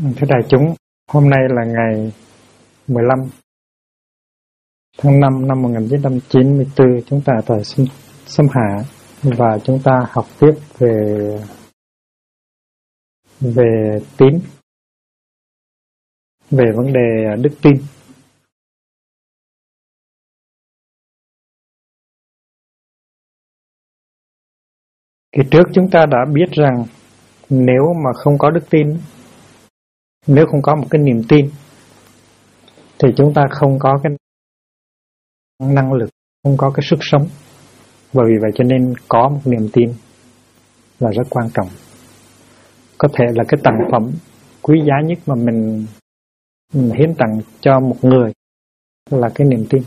Thưa đại chúng, hôm nay là ngày 15 tháng 5 năm 1994, chúng ta tại Xâm Hạ và chúng ta học tiếp về tín, về vấn đề đức tin. Kỳ trước chúng ta đã biết rằng nếu mà không có đức tin, nếu không có một cái niềm tin thì chúng ta không có cái năng lực, không có cái sức sống. Và vì vậy cho nên có một niềm tin là rất quan trọng. Có thể là cái tặng phẩm quý giá nhất mà mình hiến tặng cho một người là cái niềm tin.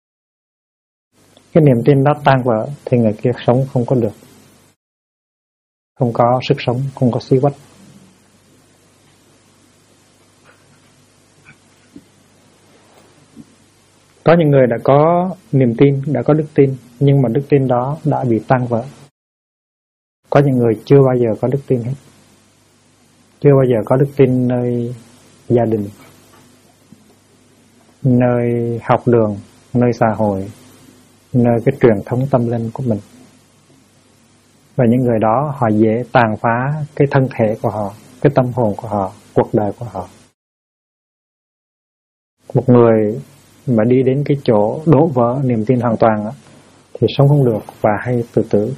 Cái niềm tin đó tan vỡ thì người kia sống không có được, không có sức sống, không có xí quách. Có những người đã có niềm tin, đã có đức tin, nhưng mà đức tin đó đã bị tan vỡ. Có những người chưa bao giờ có đức tin hết, chưa bao giờ có đức tin nơi gia đình, nơi học đường, nơi xã hội, nơi cái truyền thống tâm linh của mình. Và những người đó họ dễ tàn phá cái thân thể của họ, cái tâm hồn của họ, cuộc đời của họ. Một người mà đi đến cái chỗ đổ vỡ niềm tin hoàn toàn thì sống không được và hay tự tử.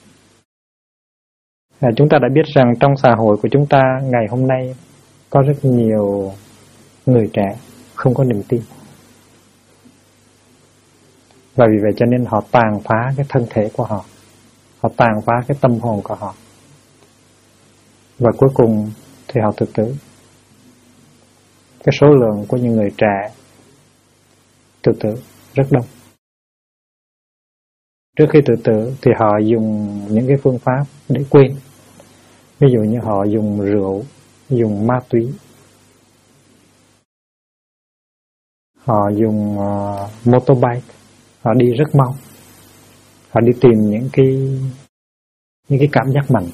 Chúng ta đã biết rằng trong xã hội của chúng ta ngày hôm nay có rất nhiều người trẻ không có niềm tin. Và vì vậy cho nên họ tàn phá cái thân thể của họ, họ tàn phá cái tâm hồn của họ. Và cuối cùng thì họ tự tử. Cái số lượng của những người trẻ tự tử rất đông. Trước khi tự tử thì họ dùng những cái phương pháp để quên. Ví dụ như họ dùng rượu, dùng ma túy, họ dùng motorbike, họ đi rất mau, họ đi tìm những cái cảm giác mạnh.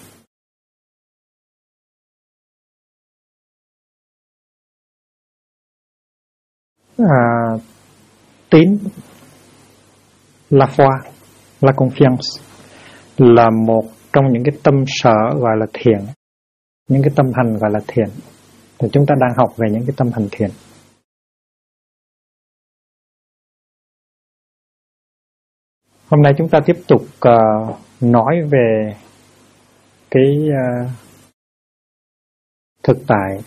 Tín, la foi, la confiance là một trong những cái tâm sở gọi là thiền, những cái tâm hành gọi là thiền. Thì chúng ta đang học về những cái tâm hành thiền. Hôm nay chúng ta tiếp tục nói về cái thực tại,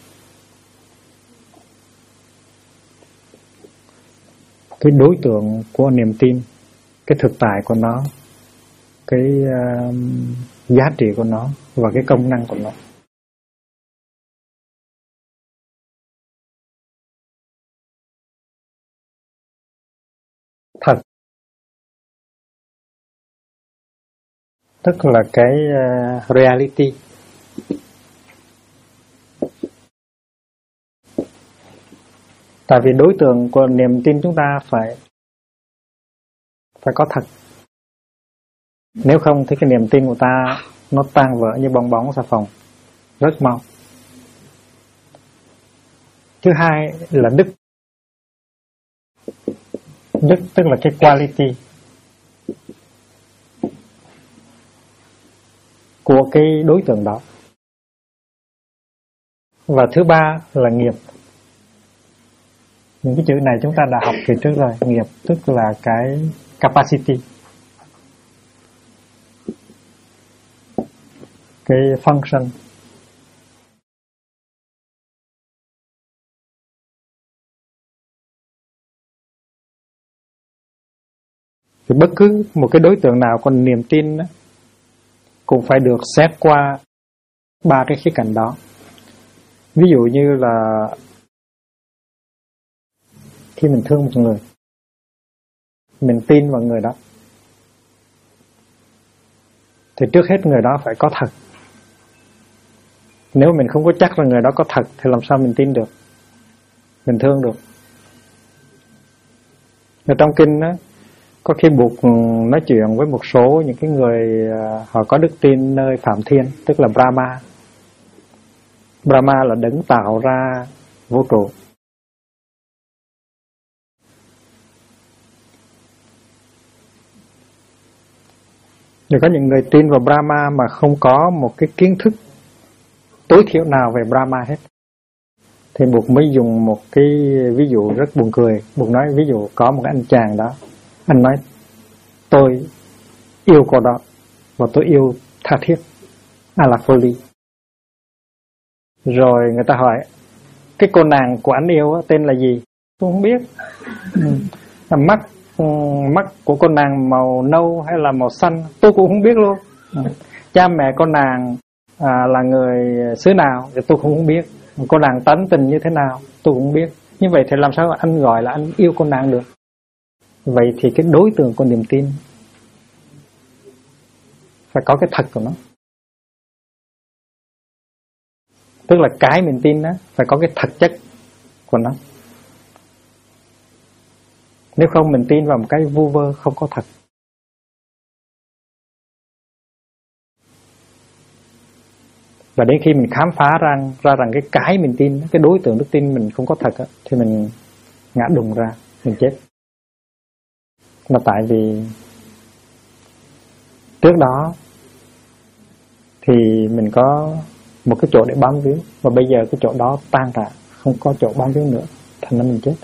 cái đối tượng của niềm tin, cái thực tại của nó, cái giá trị của nó và cái công năng của nó. Thật tức là cái reality. Tại vì đối tượng của niềm tin chúng ta phải có thật. Nếu không thì cái niềm tin của ta nó tan vỡ như bong bóng xà phòng rất mau. Thứ hai là đức. Đức tức là cái quality của cái đối tượng đó. Và thứ ba là nghiệp. Những cái chữ này chúng ta đã học kỳ trước rồi. Nghiệp tức là cái capacity, cái function. Thì bất cứ một cái đối tượng nào có niềm tin đó, cũng phải được xét qua ba cái khía cạnh đó. Ví dụ như là khi mình thương một người, mình tin vào người đó, thì trước hết người đó phải có thật. Nếu mình không có chắc là người đó có thật thì làm sao mình tin được, mình thương được. Ở trong kinh đó, có khi Bụt nói chuyện với một số những cái người họ có đức tin nơi Phạm Thiên, tức là Brahma. Brahma là đấng tạo ra vũ trụ. Rồi có những người tin vào Brahma mà không có một cái kiến thức tối thiểu nào về Brahma hết. Thì Bụt mới dùng một cái ví dụ rất buồn cười. Bụt nói ví dụ có một cái anh chàng đó, anh nói tôi yêu cô đó và tôi yêu tha thiết, Alapoli. Rồi người ta hỏi cái cô nàng của anh yêu tên là gì? Tôi không biết. Mắt của cô nàng màu nâu hay là màu xanh tôi cũng không biết luôn. Cha mẹ cô nàng là người xứ nào thì tôi cũng không biết. Cô nàng tánh tình như thế nào tôi cũng không biết. Như vậy thì làm sao anh gọi là anh yêu cô nàng được? Vậy thì cái đối tượng của niềm tin phải có cái thật của nó. Tức là cái mình tin đó phải có cái thật chất của nó. Nếu không mình tin vào một cái vu vơ không có thật. Và đến khi mình khám phá ra rằng cái mình tin, cái đối tượng đức tin mình không có thật á, thì mình ngã đùng ra, mình chết. Là tại vì trước đó thì mình có một cái chỗ để bám víu, và bây giờ cái chỗ đó tan rã, không có chỗ bám víu nữa, thành ra mình chết.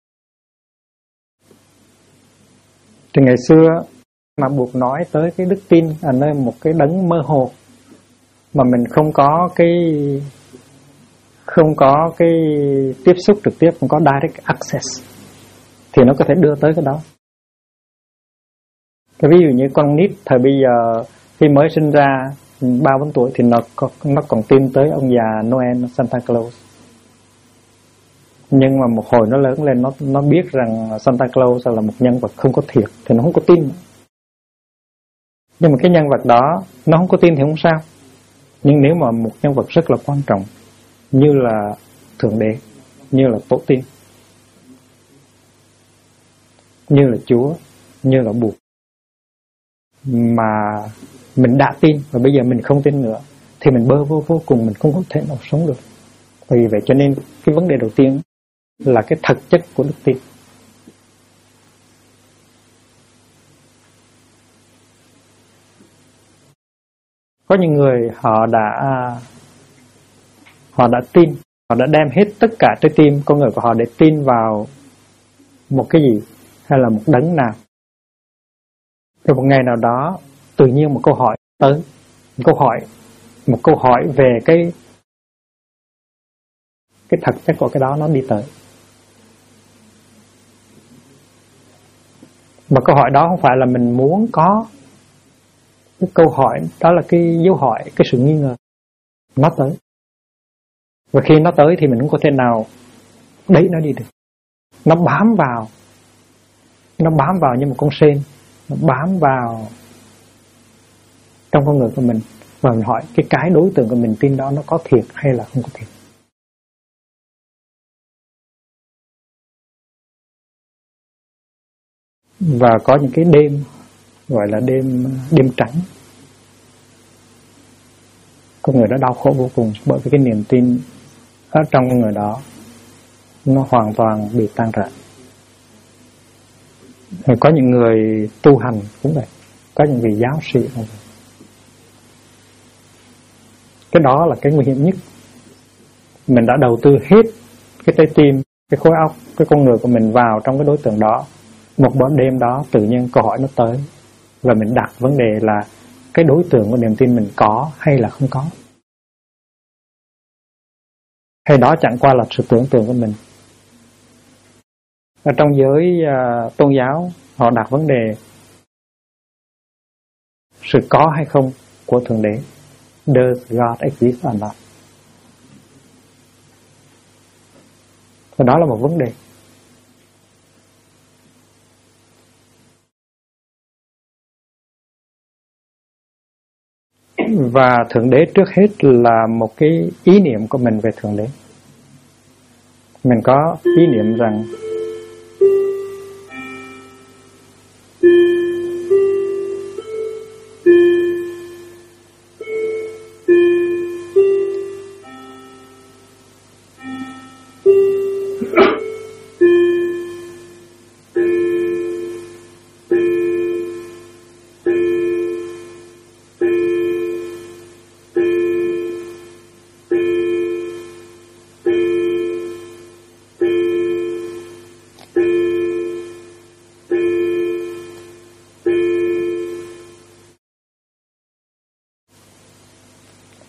Thì ngày xưa mà Bụt nói tới cái đức tin ở nơi một cái đấng mơ hồ mà mình không có cái tiếp xúc trực tiếp, không có direct access, thì nó có thể đưa tới cái đó. Cái ví dụ như con nít thời bây giờ khi mới sinh ra 3-4 tuổi thì nó còn tin tới ông già Noel, Santa Claus. Nhưng mà một hồi nó lớn lên nó biết rằng Santa Claus là một nhân vật không có thiệt thì nó không có tin. Nhưng mà cái nhân vật đó nó không có tin thì không sao. Nhưng nếu mà một nhân vật rất là quan trọng như là Thượng Đế, như là Tổ tiên, như là Chúa, như là Bụt, mà mình đã tin và bây giờ mình không tin nữa thì mình bơ vơ vô cùng, mình không có thể nào sống được. Vì vậy cho nên cái vấn đề đầu tiên là cái thực chất của đức tin. Có những người họ đã tin, họ đã đem hết tất cả trái tim con người của họ để tin vào một cái gì hay là một đấng nào. Rồi một ngày nào đó tự nhiên một câu hỏi tới, một câu hỏi về cái thực chất của cái đó nó đi tới. Mà câu hỏi đó không phải là mình muốn có. Cái câu hỏi đó là cái dấu hỏi, cái sự nghi ngờ. Nó tới. Và khi nó tới thì mình không có thể nào đẩy nó đi được. Nó bám vào như một con sên. Nó bám vào trong con người của mình. Và mình hỏi cái đối tượng của mình tin đó nó có thiệt hay là không có thiệt. Và có những cái đêm gọi là đêm trắng, con người đã đau khổ vô cùng bởi vì cái niềm tin ở trong con người đó nó hoàn toàn bị tan rã. Rồi có những người tu hành cũng vậy, có những vị giáo sĩ cũng vậy. Cái đó là cái nguy hiểm nhất. Mình đã đầu tư hết cái trái tim, cái khối óc, cái con người của mình vào trong cái đối tượng đó. Một bữa đêm đó tự nhiên câu hỏi nó tới và mình đặt vấn đề là cái đối tượng của niềm tin mình có hay là không có. Hay đó chẳng qua là sự tưởng tượng của mình. Ở trong giới tôn giáo họ đặt vấn đề sự có hay không của Thượng Đế. Does God exist or not? Và đó là một vấn đề. Và Thượng Đế trước hết là một cái ý niệm của mình về Thượng Đế. Mình có ý niệm rằng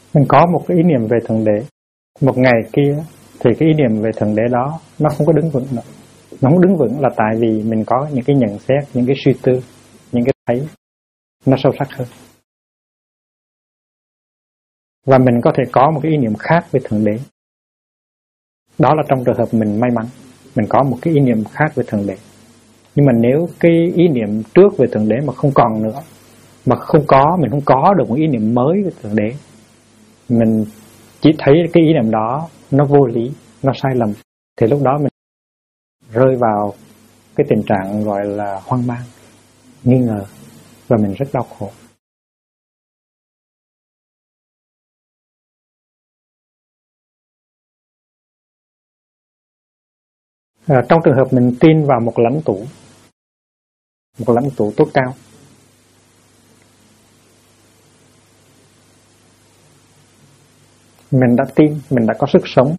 Mình có một cái ý niệm về Thượng Đế, một ngày kia thì cái ý niệm về Thượng Đế đó nó không có đứng vững nữa. Nó không đứng vững là tại vì mình có những cái nhận xét, những cái suy tư, những cái thấy nó sâu sắc hơn. Và mình có thể có một cái ý niệm khác về Thượng Đế. Đó là trong trường hợp mình may mắn, mình có một cái ý niệm khác về Thượng Đế. Nhưng mà nếu cái ý niệm trước về Thượng Đế mà không còn nữa, mà mình không có được một ý niệm mới về Thượng Đế, mình chỉ thấy cái ý niệm đó nó vô lý, nó sai lầm, thì lúc đó mình rơi vào cái tình trạng gọi là hoang mang, nghi ngờ, và mình rất đau khổ. Trong trường hợp mình tin vào một lãnh tụ tốt cao, mình đã tin, mình đã có sức sống.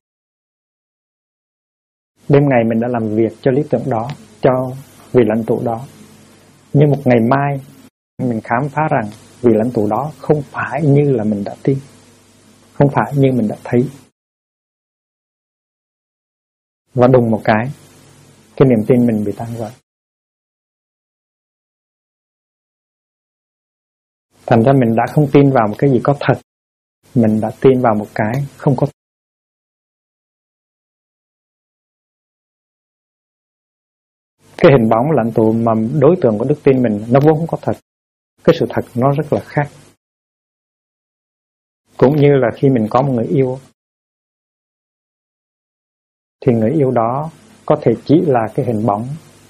Đêm ngày mình đã làm việc cho lý tưởng đó, cho vị lãnh tụ đó. Nhưng một ngày mai mình khám phá rằng vị lãnh tụ đó không phải như là mình đã tin, không phải như mình đã thấy. Và đùng một cái niềm tin mình bị tan vỡ. Thành ra mình đã không tin vào một cái gì có thật, mình đã tin vào một cái không có thật. Cái hình bóng lãnh tụ mà đối tượng của đức tin mình nó vốn không có thật. Cái sự thật nó rất là khác. Cũng như là khi mình có một người yêu, thì người yêu đó có thể chỉ là cái hình bóng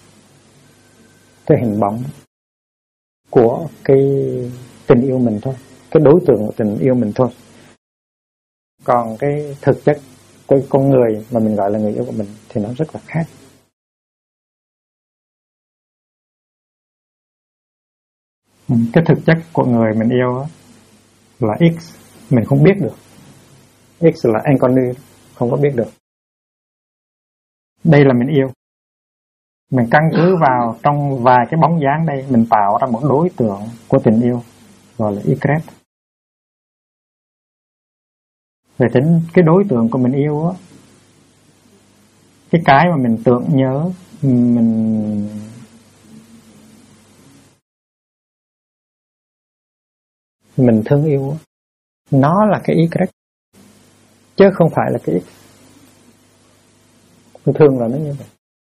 của cái tình yêu mình thôi, cái đối tượng của tình yêu mình thôi. Còn cái thực chất của con người mà mình gọi là người yêu của mình thì nó rất là khác. Cái thực chất của người mình yêu là X, mình không biết được. X là anh con nuôi, không có biết được. Đây là mình yêu. Mình căn cứ vào trong vài cái bóng dáng đây, mình tạo ra một đối tượng của tình yêu gọi là Y. Về tính cái đối tượng của mình yêu á, cái mà mình tưởng nhớ, mình thương yêu, nó là cái Y, chứ không phải là cái X. Thường là nó như vậy.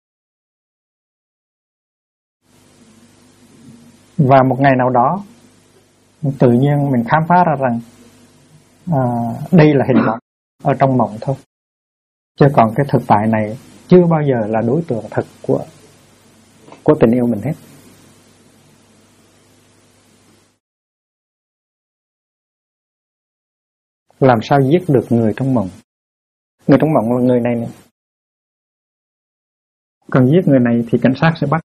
Và một ngày nào đó tự nhiên mình khám phá ra rằng đây là hình bóng ở trong mộng thôi, chứ còn cái thực tại này chưa bao giờ là đối tượng thật của tình yêu mình hết. Làm sao giết được người trong mộng? Người trong mộng là người này nè. Còn giết người này thì cảnh sát sẽ bắt.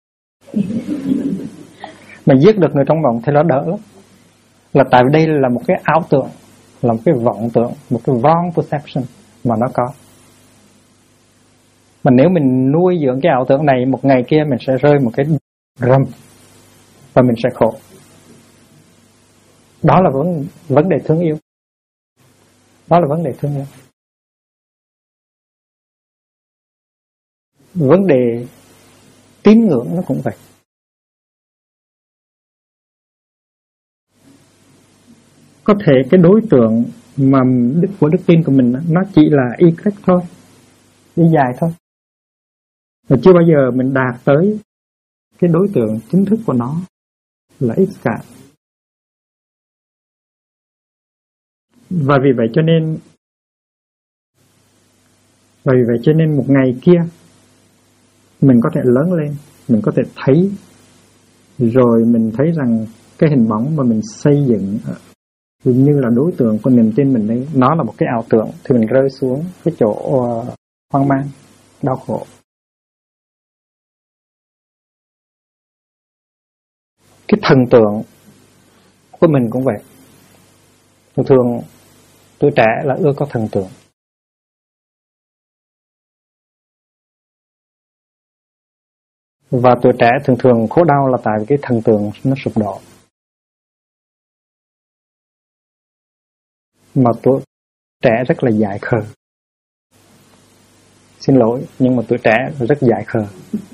Mà giết được người trong mộng thì nó đỡ lắm. Là tại vì đây là một cái ảo tưởng, là một cái vọng tưởng, một cái wrong perception mà nó có. Mà nếu mình nuôi dưỡng cái ảo tưởng này, một ngày kia mình sẽ rơi một cái rầm và mình sẽ khổ. Đó là vấn đề thương yêu. Đó là vấn đề thương yêu. Vấn đề tín ngưỡng nó cũng vậy. Có thể cái đối tượng mà của đức tin của mình nó chỉ là Y thôi, đi dài thôi, và chưa bao giờ mình đạt tới cái đối tượng chính thức của nó là X cả. Và vì vậy cho nên một ngày kia mình có thể lớn lên, mình có thể thấy, rồi mình thấy rằng cái hình bóng mà mình xây dựng như là đối tượng của niềm tin mình đấy, nó là một cái ảo tưởng, thì mình rơi xuống cái chỗ hoang mang, đau khổ. Cái thần tượng của mình cũng vậy. Thường tuổi trẻ là ưa có thần tượng. Và tuổi trẻ thường khổ đau là tại vì cái thần tượng nó sụp đổ. mà tuổi trẻ rất là dại khờ. Xin lỗi, nhưng mà tuổi trẻ rất dại khờ.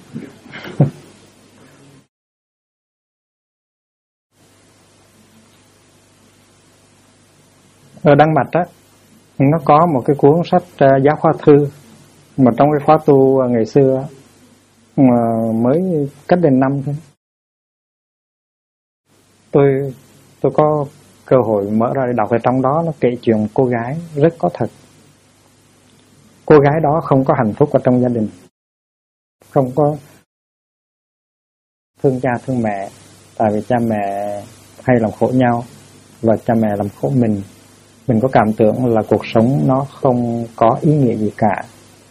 Ở Đan Mạch á, nó có một cái cuốn sách giáo khoa thư mà trong cái khóa tu ngày xưa mà mới cách đây năm thôi. Tôi có cơ hội mở ra để đọc, ở trong đó nó kể chuyện cô gái rất có thật. Cô gái đó không có hạnh phúc ở trong gia đình, không có thương cha thương mẹ, tại vì cha mẹ hay làm khổ nhau và cha mẹ làm khổ mình. Mình có cảm tưởng là cuộc sống nó không có ý nghĩa gì cả,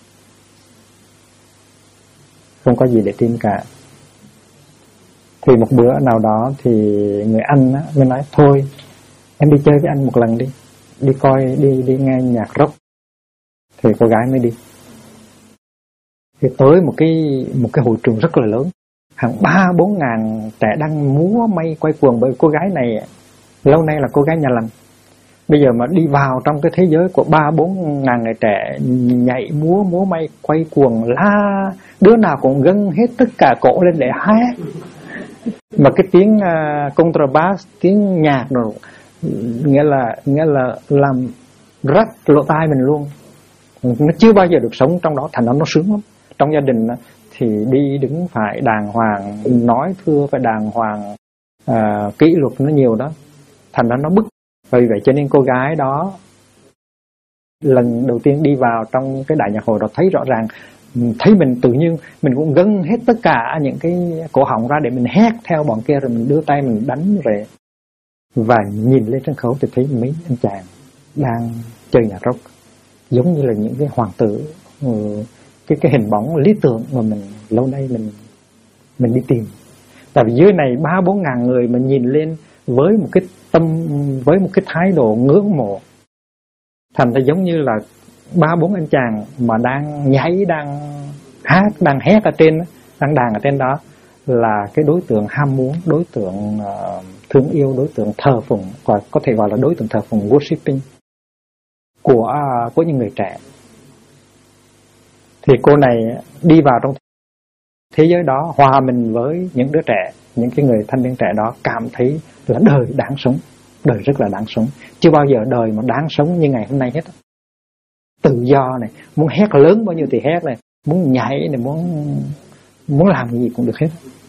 không có gì để tin cả. Thì một bữa nào đó thì người anh á mới nói thôi em đi chơi với anh một lần đi, đi coi, đi nghe nhạc rock. Thì cô gái mới đi. Thì tới một cái hội trường rất là lớn, hàng 3-4 ngàn trẻ đang múa may quay cuồng, bởi cô gái này lâu nay là cô gái nhà lành. Bây giờ mà đi vào trong cái thế giới của 3-4 ngàn người trẻ nhảy múa may quay cuồng, la đứa nào cũng gân hết tất cả cổ lên để hát, mà cái tiếng contrabass, tiếng nhạc rồi nghĩa là làm rách lỗ tai mình luôn. Nó chưa bao giờ được sống trong đó, thành ra nó sướng lắm. Trong gia đình thì đi đứng phải đàng hoàng, nói thưa phải đàng hoàng, kỷ luật nó nhiều đó, thành ra nó bức. Vì vậy cho nên cô gái đó lần đầu tiên đi vào trong cái đại nhạc hội đó thấy rõ ràng, thấy mình tự nhiên mình cũng gân hết tất cả những cái cổ họng ra để mình hét theo bọn kia, rồi mình đưa tay mình đánh rồi. Và nhìn lên sân khấu thì thấy mấy anh chàng đang chơi nhạc rock, giống như là những cái hoàng tử, cái hình bóng lý tưởng mà mình lâu nay mình đi tìm. Tại vì dưới này 3-4 ngàn người mà nhìn lên với một cái tâm, với một cái thái độ ngưỡng mộ, thành ra giống như là 3-4 anh chàng mà đang nhảy, đang hát, đang hét ở trên, đang đàn ở trên đó là cái đối tượng ham muốn, đối tượng thương yêu, đối tượng thờ phụng, hoặc có thể gọi là đối tượng thờ phụng, worshiping của những người trẻ. Thì cô này đi vào trong thế giới đó, hòa mình với những đứa trẻ, những cái người thanh niên trẻ đó, cảm thấy là đời đáng sống, đời rất là đáng sống. Chưa bao giờ đời mà đáng sống như ngày hôm nay hết. Tự do này, muốn hét lớn bao nhiêu thì hét này, muốn nhảy này, muốn làm gì cũng được hết.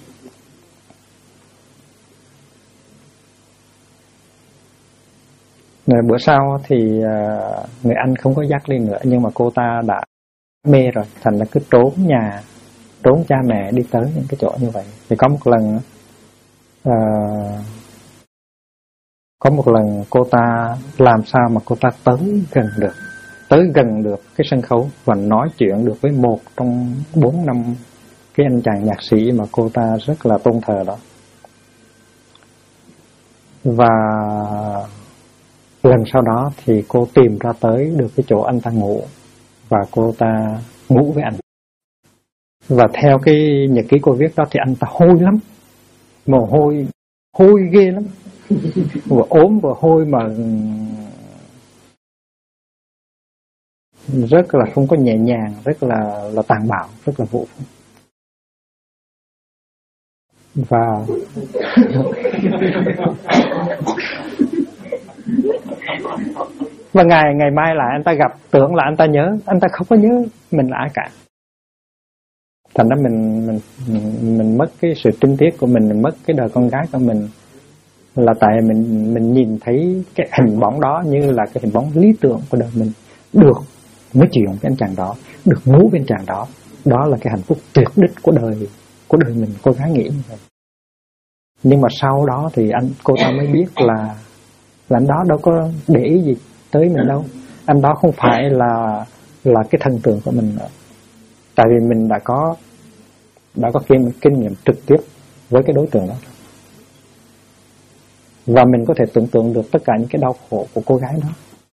Rồi bữa sau thì người anh không có dắt đi nữa, nhưng mà cô ta đã mê rồi, thành là cứ trốn nhà, trốn cha mẹ đi tới những cái chỗ như vậy. Thì có một lần cô ta làm sao mà cô ta tới gần được cái sân khấu và nói chuyện được với một trong 4-5 cái anh chàng nhạc sĩ mà cô ta rất là tôn thờ đó. Và lần sau đó thì cô tìm ra tới được cái chỗ anh ta ngủ, và cô ta ngủ với anh. Và theo cái nhật ký cô viết đó thì anh ta hôi lắm, mồ hôi ghê lắm, vừa ốm vừa hôi, mà rất là không có nhẹ nhàng, rất là tàn bạo, rất là vũ. Và ngày mai lại anh ta gặp, tưởng là anh ta nhớ, anh ta không có nhớ mình là ai cả. Thành ra mình mất cái sự trinh tiết của mình mất cái đời con gái của mình, là tại mình nhìn thấy cái hình bóng đó như là cái hình bóng lý tưởng của đời mình. Được nói chuyện với anh chàng đó, được ngủ với anh chàng đó, đó là cái hạnh phúc tuyệt đích của đời mình, cô gái nghĩ như vậy. Nhưng mà sau đó thì cô ta mới biết là anh đó đâu có để ý gì tới mình đâu, anh đó không phải là cái thần tượng của mình nữa. Tại vì mình đã có kinh nghiệm trực tiếp với cái đối tượng đó, và mình có thể tưởng tượng được tất cả những cái đau khổ của cô gái đó.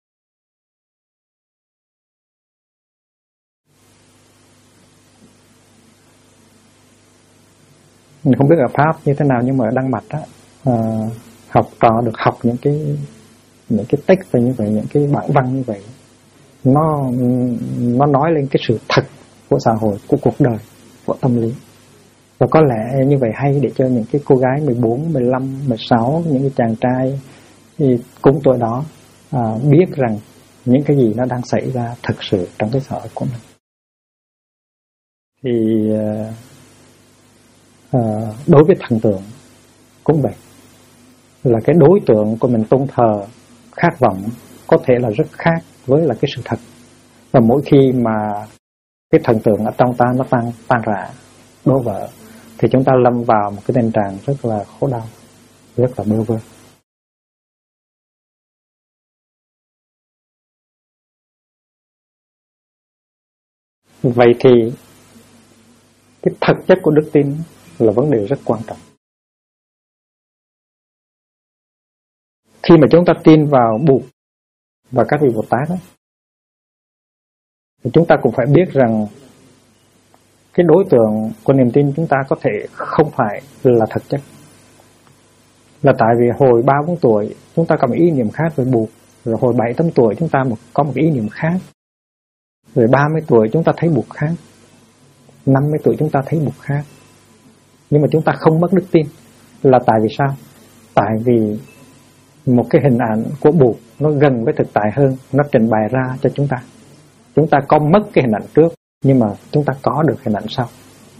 Mình không biết ở Pháp như thế nào, nhưng mà ở Đan Mạch á, học trò được học những những cái text như vậy, những cái bản văn như vậy, nó nói lên cái sự thật của xã hội, của cuộc đời, của tâm lý. Và có lẽ như vậy hay để cho những cái cô gái 14, 15, 16, những cái chàng trai thì cũng tuổi đó biết rằng những cái gì nó đang xảy ra thực sự trong cái xã hội của mình. Thì đối với thần tượng cũng vậy, là cái đối tượng của mình tôn thờ, khát vọng có thể là rất khác với là cái sự thật. Và mỗi khi mà cái thần tượng ở trong ta nó tan rã, đổ vỡ, thì chúng ta lâm vào một cái tình trạng rất là khổ đau, rất là bơ vơ. Vậy thì cái thực chất của đức tin là vấn đề rất quan trọng. Khi mà chúng ta tin vào Bụt và các vị Bồ Tát ấy, thì chúng ta cũng phải biết rằng cái đối tượng của niềm tin chúng ta có thể không phải là thực chất. Là tại vì hồi 3-4 tuổi chúng ta có một ý niệm khác về Bụt, rồi hồi 7-8 tuổi chúng ta có một ý niệm khác, rồi 30 tuổi chúng ta thấy Bụt khác, 50 tuổi chúng ta thấy Bụt khác. Nhưng mà chúng ta không mất đức tin. Là tại vì sao? Tại vì một cái hình ảnh của Bụt nó gần với thực tại hơn, nó trình bày ra cho chúng ta. Chúng ta có mất cái hình ảnh trước, nhưng mà chúng ta có được hình ảnh sau.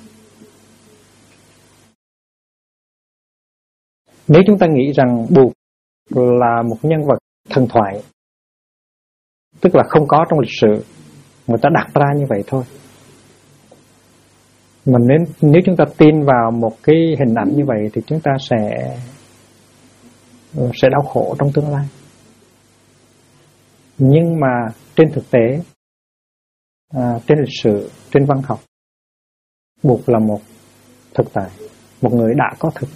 Nếu chúng ta nghĩ rằng Bụt là một nhân vật thần thoại, tức là không có trong lịch sử, người ta đặt ra như vậy thôi. Mà nếu chúng ta tin vào một cái hình ảnh như vậy thì chúng ta sẽ đau khổ trong tương lai. Nhưng mà trên thực tế, trên lịch sử, trên văn học, Bụt là một thực tại, một người đã có thực,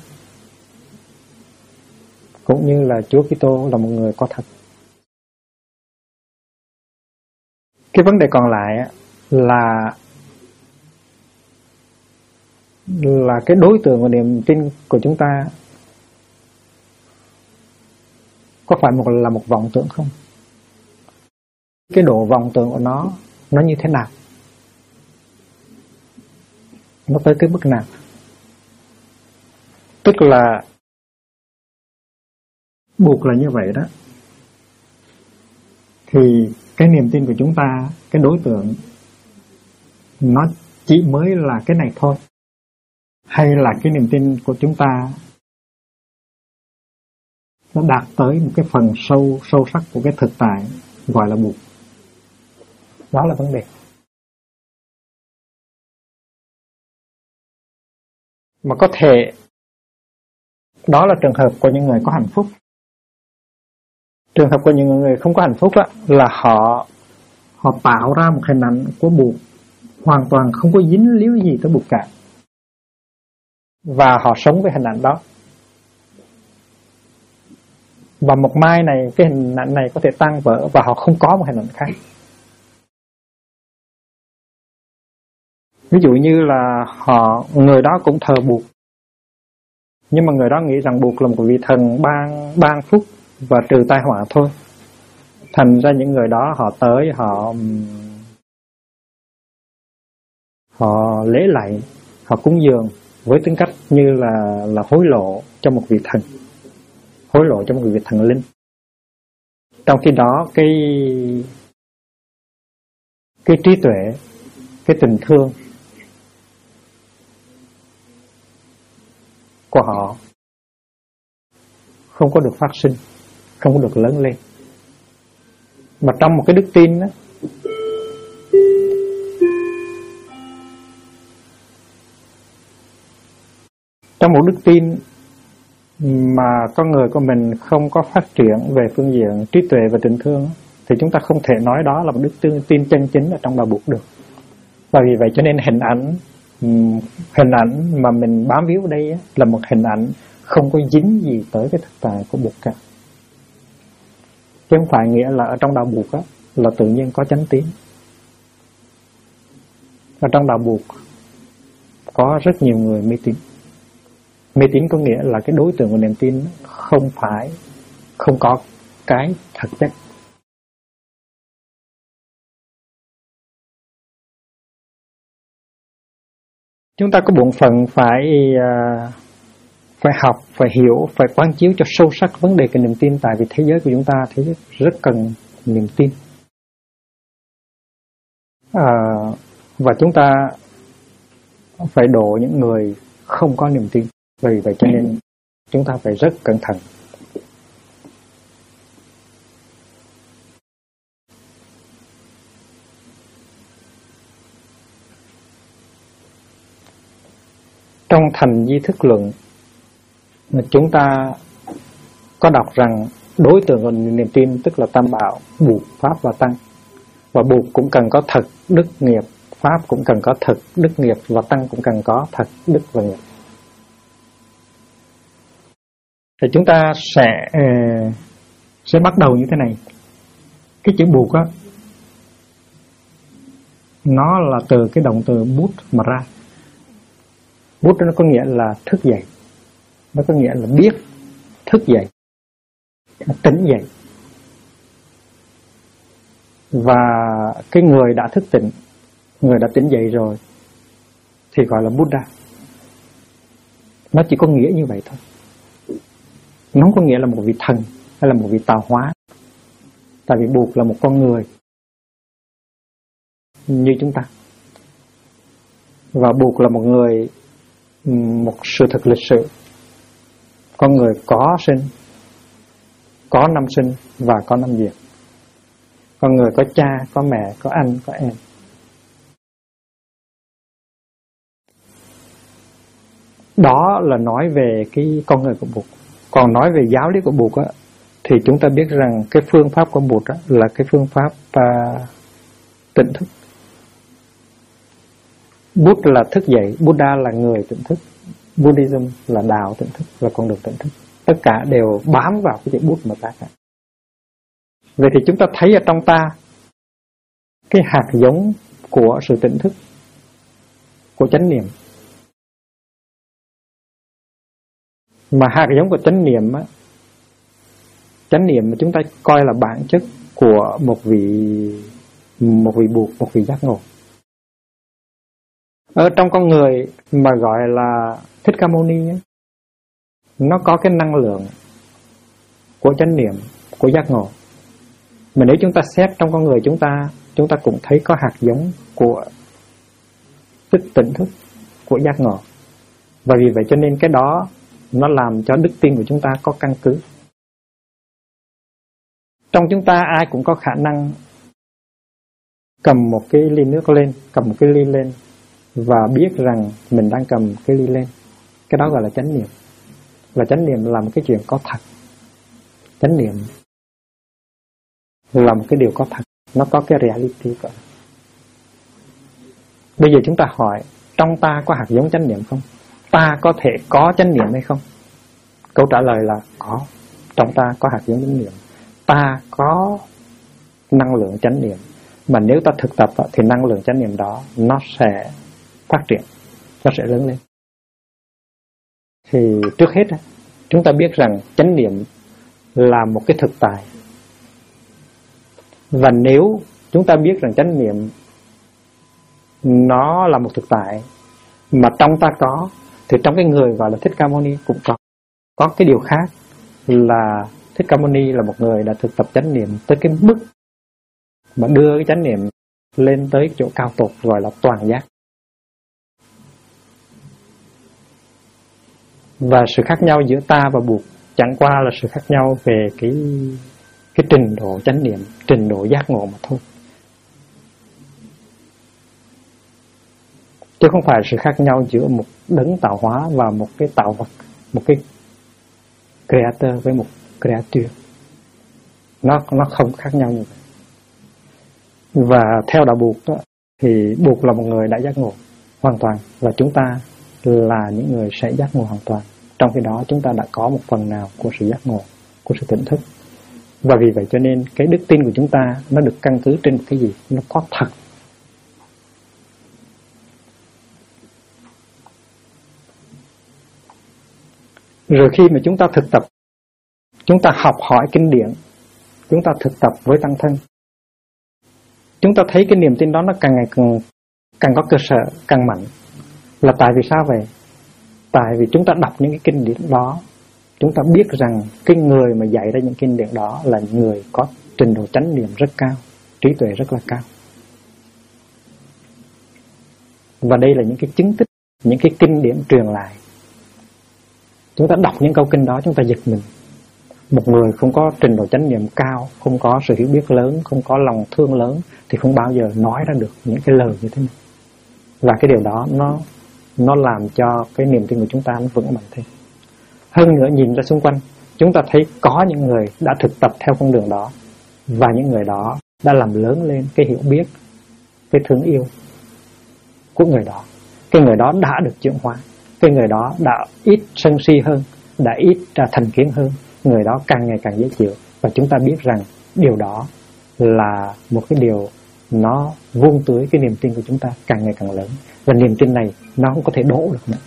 cũng như là Chúa Kitô là một người có thật. Cái vấn đề còn lại là cái đối tượng của niềm tin của chúng ta có phải là một vọng tưởng không? Cái độ vọng tưởng của nó như thế nào? Nó tới cái mức nào? Tức là Bụt là như vậy đó, thì cái niềm tin của chúng ta, cái đối tượng nó chỉ mới là cái này thôi, hay là cái niềm tin của chúng ta nó đạt tới một cái phần sâu sắc của cái thực tại gọi là Bụt? Đó là vấn đề. Mà có thể đó là trường hợp của những người có hạnh phúc. Trường hợp của những người không có hạnh phúc là họ tạo ra một hình ảnh của Bụt hoàn toàn không có dính líu gì tới Bụt cả, và họ sống với hình ảnh đó. Và một mai này cái hình ảnh này có thể tan vỡ và họ không có một hình ảnh khác. Ví dụ như là người đó cũng thờ Bụt, nhưng mà người đó nghĩ rằng Bụt là một vị thần ban phúc và trừ tai họa thôi. Thành ra những người đó họ tới, họ lễ lạy, họ cúng dường với tính cách như là hối lộ cho một vị thần, hối lộ cho một vị thần linh. Trong khi đó cái trí tuệ, cái tình thương của họ không có được phát sinh, không có được lớn lên. Mà trong một cái đức tin đó, trong một đức tin mà con người của mình không có phát triển về phương diện trí tuệ và tình thương, thì chúng ta không thể nói đó là một đức tin chân chính ở trong đạo Bụt được. Và vì vậy cho nên hình ảnh mà mình bám víu ở đây là một hình ảnh không có dính gì tới cái thực tại của Bụt cả. Chứ không phải nghĩa là ở trong đạo Bụt là tự nhiên có chánh tín. Ở trong đạo Bụt có rất nhiều người mê tín. Mê tín có nghĩa là cái đối tượng của niềm tin không có cái thực chất. Chúng ta có bổn phận phải học, phải hiểu, phải quán chiếu cho sâu sắc vấn đề cái niềm tin, tại vì thế giới của chúng ta thế giới rất cần niềm tin. Và chúng ta phải độ những người không có niềm tin. Vì vậy cho nên chúng ta phải rất cẩn thận. Trong Thành Di Thức Luận, chúng ta có đọc rằng đối tượng của niềm tin tức là Tam Bảo, Buộc, Pháp và Tăng. Và Buộc cũng cần có thực, đức, nghiệp. Pháp cũng cần có thực, đức, nghiệp. Và Tăng cũng cần có thực, đức và nghiệp. Thì chúng ta sẽ bắt đầu như thế này. Cái chữ Buộc á, nó là từ cái động từ bút mà ra. Bút nó có nghĩa là thức dậy, nó có nghĩa là biết, thức dậy, tỉnh dậy. Và cái người đã thức tỉnh, người đã tỉnh dậy rồi thì gọi là Buddha. Nó chỉ có nghĩa như vậy thôi. Nó không có nghĩa là một vị thần hay là một vị tạo hóa. Tại vì Buộc là một con người như chúng ta. Và Buộc là một sự thật lịch sử. Con người có sinh, có năm sinh và có năm diệt. Con người có cha, có mẹ, có anh, có em. Đó là nói về cái con người của Buddha. Còn nói về giáo lý của Buddha thì chúng ta biết rằng cái phương pháp của Buddha là cái phương pháp tỉnh thức. Buddha là thức dậy, Buddha là người tỉnh thức, Buddhism là đạo tỉnh thức, là con đường tỉnh thức. Tất cả đều bám vào cái chữ Buddha mà ta cả. Vậy thì chúng ta thấy ở trong ta cái hạt giống của sự tỉnh thức, của chánh niệm. Mà hạt giống của chánh niệm á, chánh niệm mà chúng ta coi là bản chất của một vị Buộc, một vị giác ngộ. Ở trong con người mà gọi là Thích Ca Mâu Ni ấy, nó có cái năng lượng của chánh niệm, của giác ngộ. Mà nếu chúng ta xét trong con người chúng ta cũng thấy có hạt giống của thức tỉnh thức, của giác ngộ. Và vì vậy cho nên cái đó nó làm cho đức tin của chúng ta có căn cứ. Trong chúng ta ai cũng có khả năng cầm một cái ly nước lên, cầm một cái ly lên và biết rằng mình đang cầm cái ly lên. Cái đó gọi là chánh niệm. Và chánh niệm là một cái chuyện có thật. Chánh niệm là một cái điều có thật. Nó có cái reality của nó. Bây giờ chúng ta hỏi, trong ta có hạt giống chánh niệm không? Ta có thể có chánh niệm hay không? Câu trả lời là có. Trong ta có hạt giống chánh niệm. Ta có năng lượng chánh niệm. Mà nếu ta thực tập thì năng lượng chánh niệm đó nó sẽ phát triển, nó sẽ lớn lên. Thì trước hết chúng ta biết rằng chánh niệm là một cái thực tại. Và nếu chúng ta biết rằng chánh niệm nó là một thực tại mà trong ta có, thì trong cái người gọi là Thích Ca Mâu Ni cũng có. Có cái điều khác là Thích Ca Mâu Ni là một người đã thực tập chánh niệm tới cái mức mà đưa cái chánh niệm lên tới chỗ cao tột gọi là toàn giác. Và sự khác nhau giữa ta và Buộc chẳng qua là sự khác nhau về cái trình độ chánh niệm, trình độ giác ngộ mà thôi. Chứ không phải sự khác nhau giữa một đấng tạo hóa và một cái tạo vật, một cái creator với một creature. Nó không khác nhau như vậy. Và theo đạo Buộc đó, thì Buộc là một người đã giác ngộ hoàn toàn, và chúng ta là những người sẽ giác ngộ hoàn toàn. Trong khi đó chúng ta đã có một phần nào của sự giác ngộ, của sự tỉnh thức. Và vì vậy cho nên cái đức tin của chúng ta nó được căn cứ trên một cái gì? Nó có thật. Rồi khi mà chúng ta thực tập, chúng ta học hỏi kinh điển, chúng ta thực tập với tăng thân, chúng ta thấy cái niềm tin đó nó càng ngày càng có cơ sở, càng mạnh. Là tại vì sao vậy? Tại vì chúng ta đọc những cái kinh điển đó, chúng ta biết rằng cái người mà dạy ra những kinh điển đó là những người có trình độ chánh niệm rất cao, trí tuệ rất là cao. Và đây là những cái chứng tích, những cái kinh điển truyền lại. Chúng ta đọc những câu kinh đó, chúng ta giật mình. Một người không có trình độ chánh niệm cao, không có sự hiểu biết lớn, không có lòng thương lớn thì không bao giờ nói ra được những cái lời như thế này. Và cái điều đó nó làm cho cái niềm tin của chúng ta nó vững mạnh thêm. Hơn nữa, nhìn ra xung quanh, chúng ta thấy có những người đã thực tập theo con đường đó, và những người đó đã làm lớn lên cái hiểu biết, cái thương yêu của người đó. Cái người đó đã được chuyển hóa, cái người đó đã ít sân si hơn, đã ít thành kiến hơn, người đó càng ngày càng dễ chịu. Và chúng ta biết rằng điều đó là một cái điều nó vun tưới cái niềm tin của chúng ta càng ngày càng lớn. Và niềm tin này nó không có thể đổ được nữa.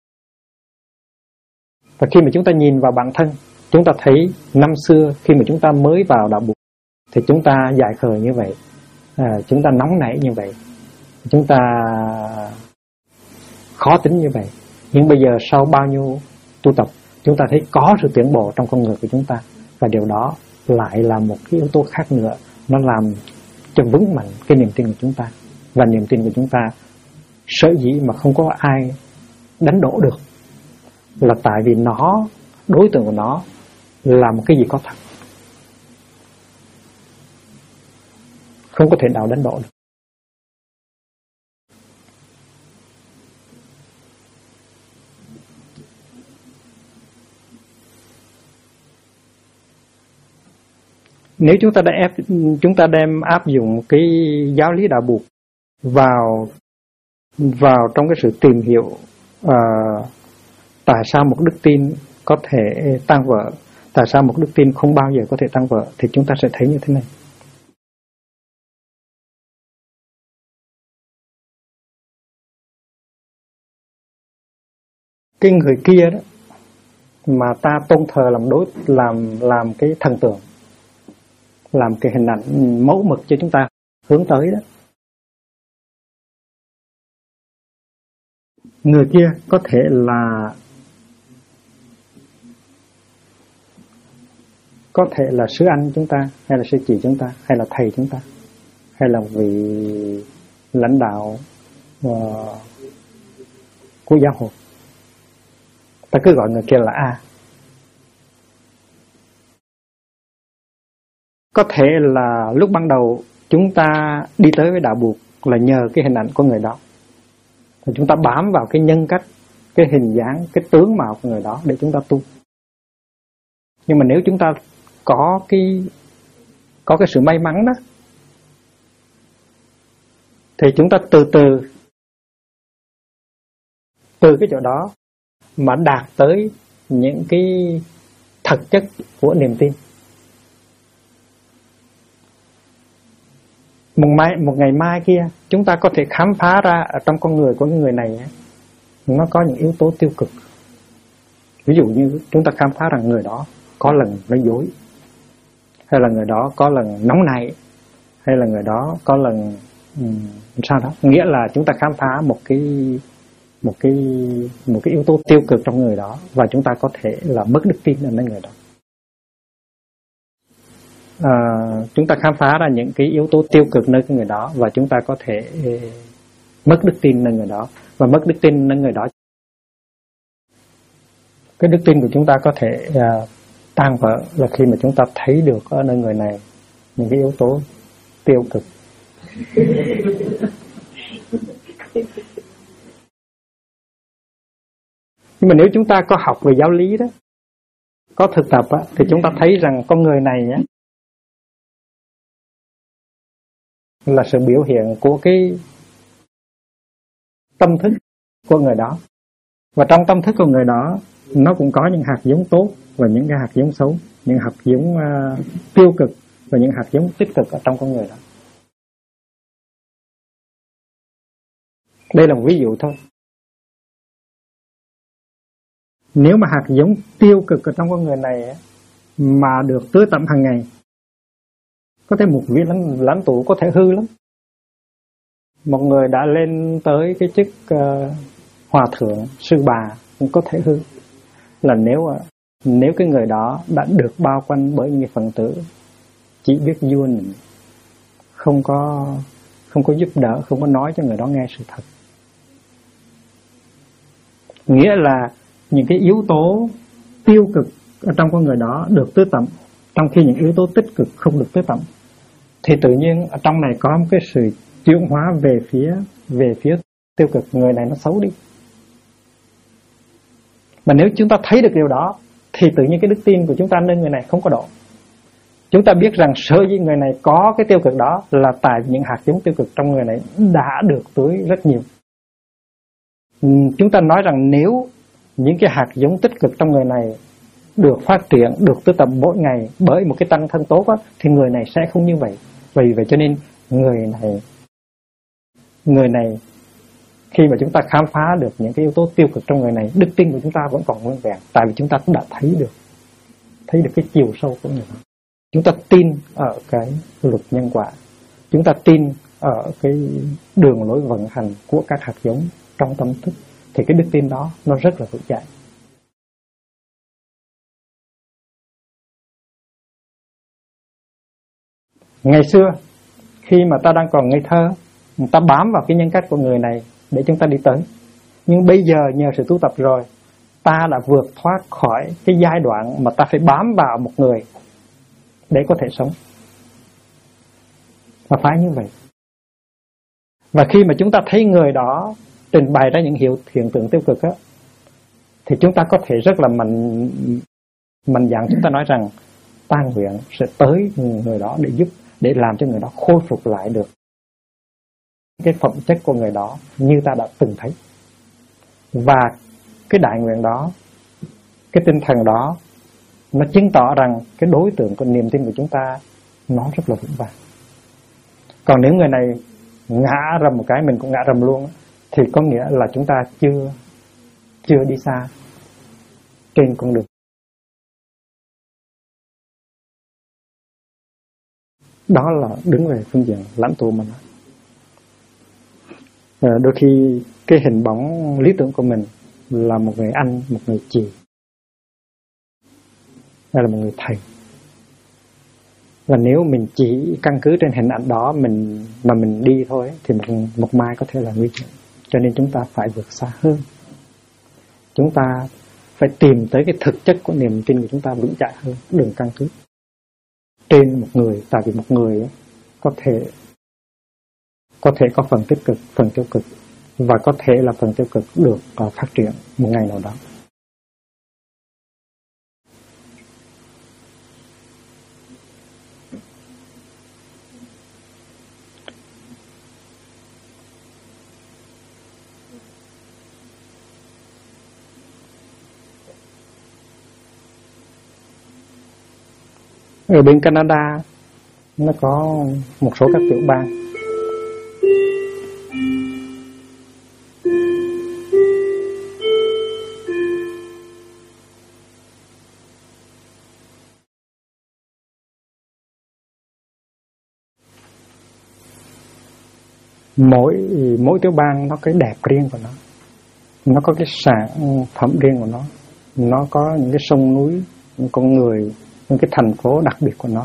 Và khi mà chúng ta nhìn vào bản thân, chúng ta thấy năm xưa khi mà chúng ta mới vào đạo Bụt thì chúng ta dại khờ như vậy, chúng ta nóng nảy như vậy, chúng ta khó tính như vậy. Nhưng bây giờ sau bao nhiêu tu tập, chúng ta thấy có sự tiến bộ trong con người của chúng ta. Và điều đó lại là một cái yếu tố khác nữa, nó làm cho vững mạnh cái niềm tin của chúng ta. Và niềm tin của chúng ta sở dĩ mà không có ai đánh đổ được là tại vì nó, đối tượng của nó là một cái gì có thật, không có thể nào đánh đổ được. Nếu chúng ta đem áp dụng cái giáo lý đạo Bụt vào trong cái sự tìm hiểu tại sao một đức tin có thể tan vỡ, tại sao một đức tin không bao giờ có thể tan vỡ, thì chúng ta sẽ thấy như thế này. Cái người kia đó mà ta tôn thờ làm cái thần tượng, làm cái hình ảnh mẫu mực cho chúng ta hướng tới đó, người kia có thể là sư anh chúng ta, hay là sư chị chúng ta, hay là thầy chúng ta, hay là vị lãnh đạo của giáo hội. Ta cứ gọi người kia là A. Có thể là lúc ban đầu chúng ta đi tới với đạo Bụt là nhờ cái hình ảnh của người đó, và chúng ta bám vào cái nhân cách, cái hình dáng, cái tướng mạo của người đó để chúng ta tu. Nhưng mà nếu chúng ta có cái sự may mắn đó, thì chúng ta từ cái chỗ đó mà đạt tới những cái thực chất của niềm tin. Một ngày mai kia, chúng ta có thể khám phá ra ở trong con người của người này nó có những yếu tố tiêu cực. Ví dụ như chúng ta khám phá rằng người đó có lần nói dối, hay là người đó có lần nóng nảy, hay là người đó có lần sao đó. Nghĩa là chúng ta khám phá một cái yếu tố tiêu cực trong người đó, và chúng ta có thể là mất đức tin ở nơi người đó. Chúng ta khám phá ra những cái yếu tố tiêu cực nơi người đó, và chúng ta có thể mất đức tin nơi người đó. Và mất đức tin nơi người đó, cái đức tin của chúng ta có thể tan vỡ là khi mà chúng ta thấy được ở nơi người này những cái yếu tố tiêu cực. Nhưng mà nếu chúng ta có học về giáo lý đó, có thực tập á, thì chúng ta thấy rằng con người này á, là sự biểu hiện của cái tâm thức của người đó. Và trong tâm thức của người đó, nó cũng có những hạt giống tốt và những cái hạt giống xấu, những hạt giống tiêu cực và những hạt giống tích cực ở trong con người đó. Đây là một ví dụ thôi. Nếu mà hạt giống tiêu cực ở trong con người này mà được tưới tẩm hàng ngày, Có thể một vị lãnh tụ có thể hư lắm. Một người đã lên tới cái chức hòa thượng, sư bà cũng có thể hư. Là nếu cái người đó đã được bao quanh bởi những phần tử chỉ biết vua nịnh, không có giúp đỡ, không có nói cho người đó nghe sự thật. Nghĩa là những cái yếu tố tiêu cực ở trong con người đó được tưới tẩm, trong khi những yếu tố tích cực không được tưới tẩm, thì tự nhiên ở trong này có một cái sự chuyển hóa về phía tiêu cực, người này nó xấu đi. Mà nếu chúng ta thấy được điều đó thì tự nhiên cái đức tin của chúng ta nên người này không có độ. Chúng ta biết rằng sở dĩ người này có cái tiêu cực đó là tại những hạt giống tiêu cực trong người này đã được tưới rất nhiều. Chúng ta nói rằng nếu những cái hạt giống tích cực trong người này được phát triển, được tưới tẩm mỗi ngày bởi một cái tăng thân tốt á, thì người này sẽ không như vậy. Vì vậy cho nên người này khi mà chúng ta khám phá được những cái yếu tố tiêu cực trong người này, đức tin của chúng ta vẫn còn nguyên vẹn, tại vì chúng ta cũng đã thấy được cái chiều sâu của người đó. Chúng ta tin ở cái luật nhân quả, chúng ta tin ở cái đường lối vận hành của các hạt giống trong tâm thức, thì cái đức tin đó nó rất là vững chãi. Ngày xưa khi mà ta đang còn ngây thơ, ta bám vào cái nhân cách của người này để chúng ta đi tới. Nhưng bây giờ nhờ sự tu tập rồi, ta đã vượt thoát khỏi cái giai đoạn mà ta phải bám vào một người để có thể sống. Và phải như vậy. Và khi mà chúng ta thấy người đó trình bày ra những hiện tượng tiêu cực á, thì chúng ta có thể rất là mạnh dạn chúng ta nói rằng ta nguyện sẽ tới người đó để giúp, để làm cho người đó khôi phục lại được cái phẩm chất của người đó như ta đã từng thấy. Và cái đại nguyện đó, cái tinh thần đó, nó chứng tỏ rằng cái đối tượng của niềm tin của chúng ta nó rất là vững vàng. Còn nếu người này ngã rầm một cái mình cũng ngã rầm luôn, thì có nghĩa là chúng ta chưa đi xa trên con đường. Đó là đứng về phương diện lãnh tụ mà nói. Đôi khi cái hình bóng lý tưởng của mình là một người anh, một người chị, hay là một người thầy. Và nếu mình chỉ căn cứ trên hình ảnh đó mà mình đi thôi, thì một mai có thể là nguy hiểm. Cho nên chúng ta phải vượt xa hơn. Chúng ta phải tìm tới cái thực chất của niềm tin của chúng ta vững chãi hơn, đừng căn cứ trên một người. Tại vì một người có thể có phần tích cực, phần tiêu cực, và có thể là phần tiêu cực được phát triển một ngày nào đó. Ở bên Canada nó có một số các tiểu bang mỗi tiểu bang nó có cái đẹp riêng của nó có cái sản phẩm riêng của nó có những cái sông núi, những con người, những cái thành phố đặc biệt của nó.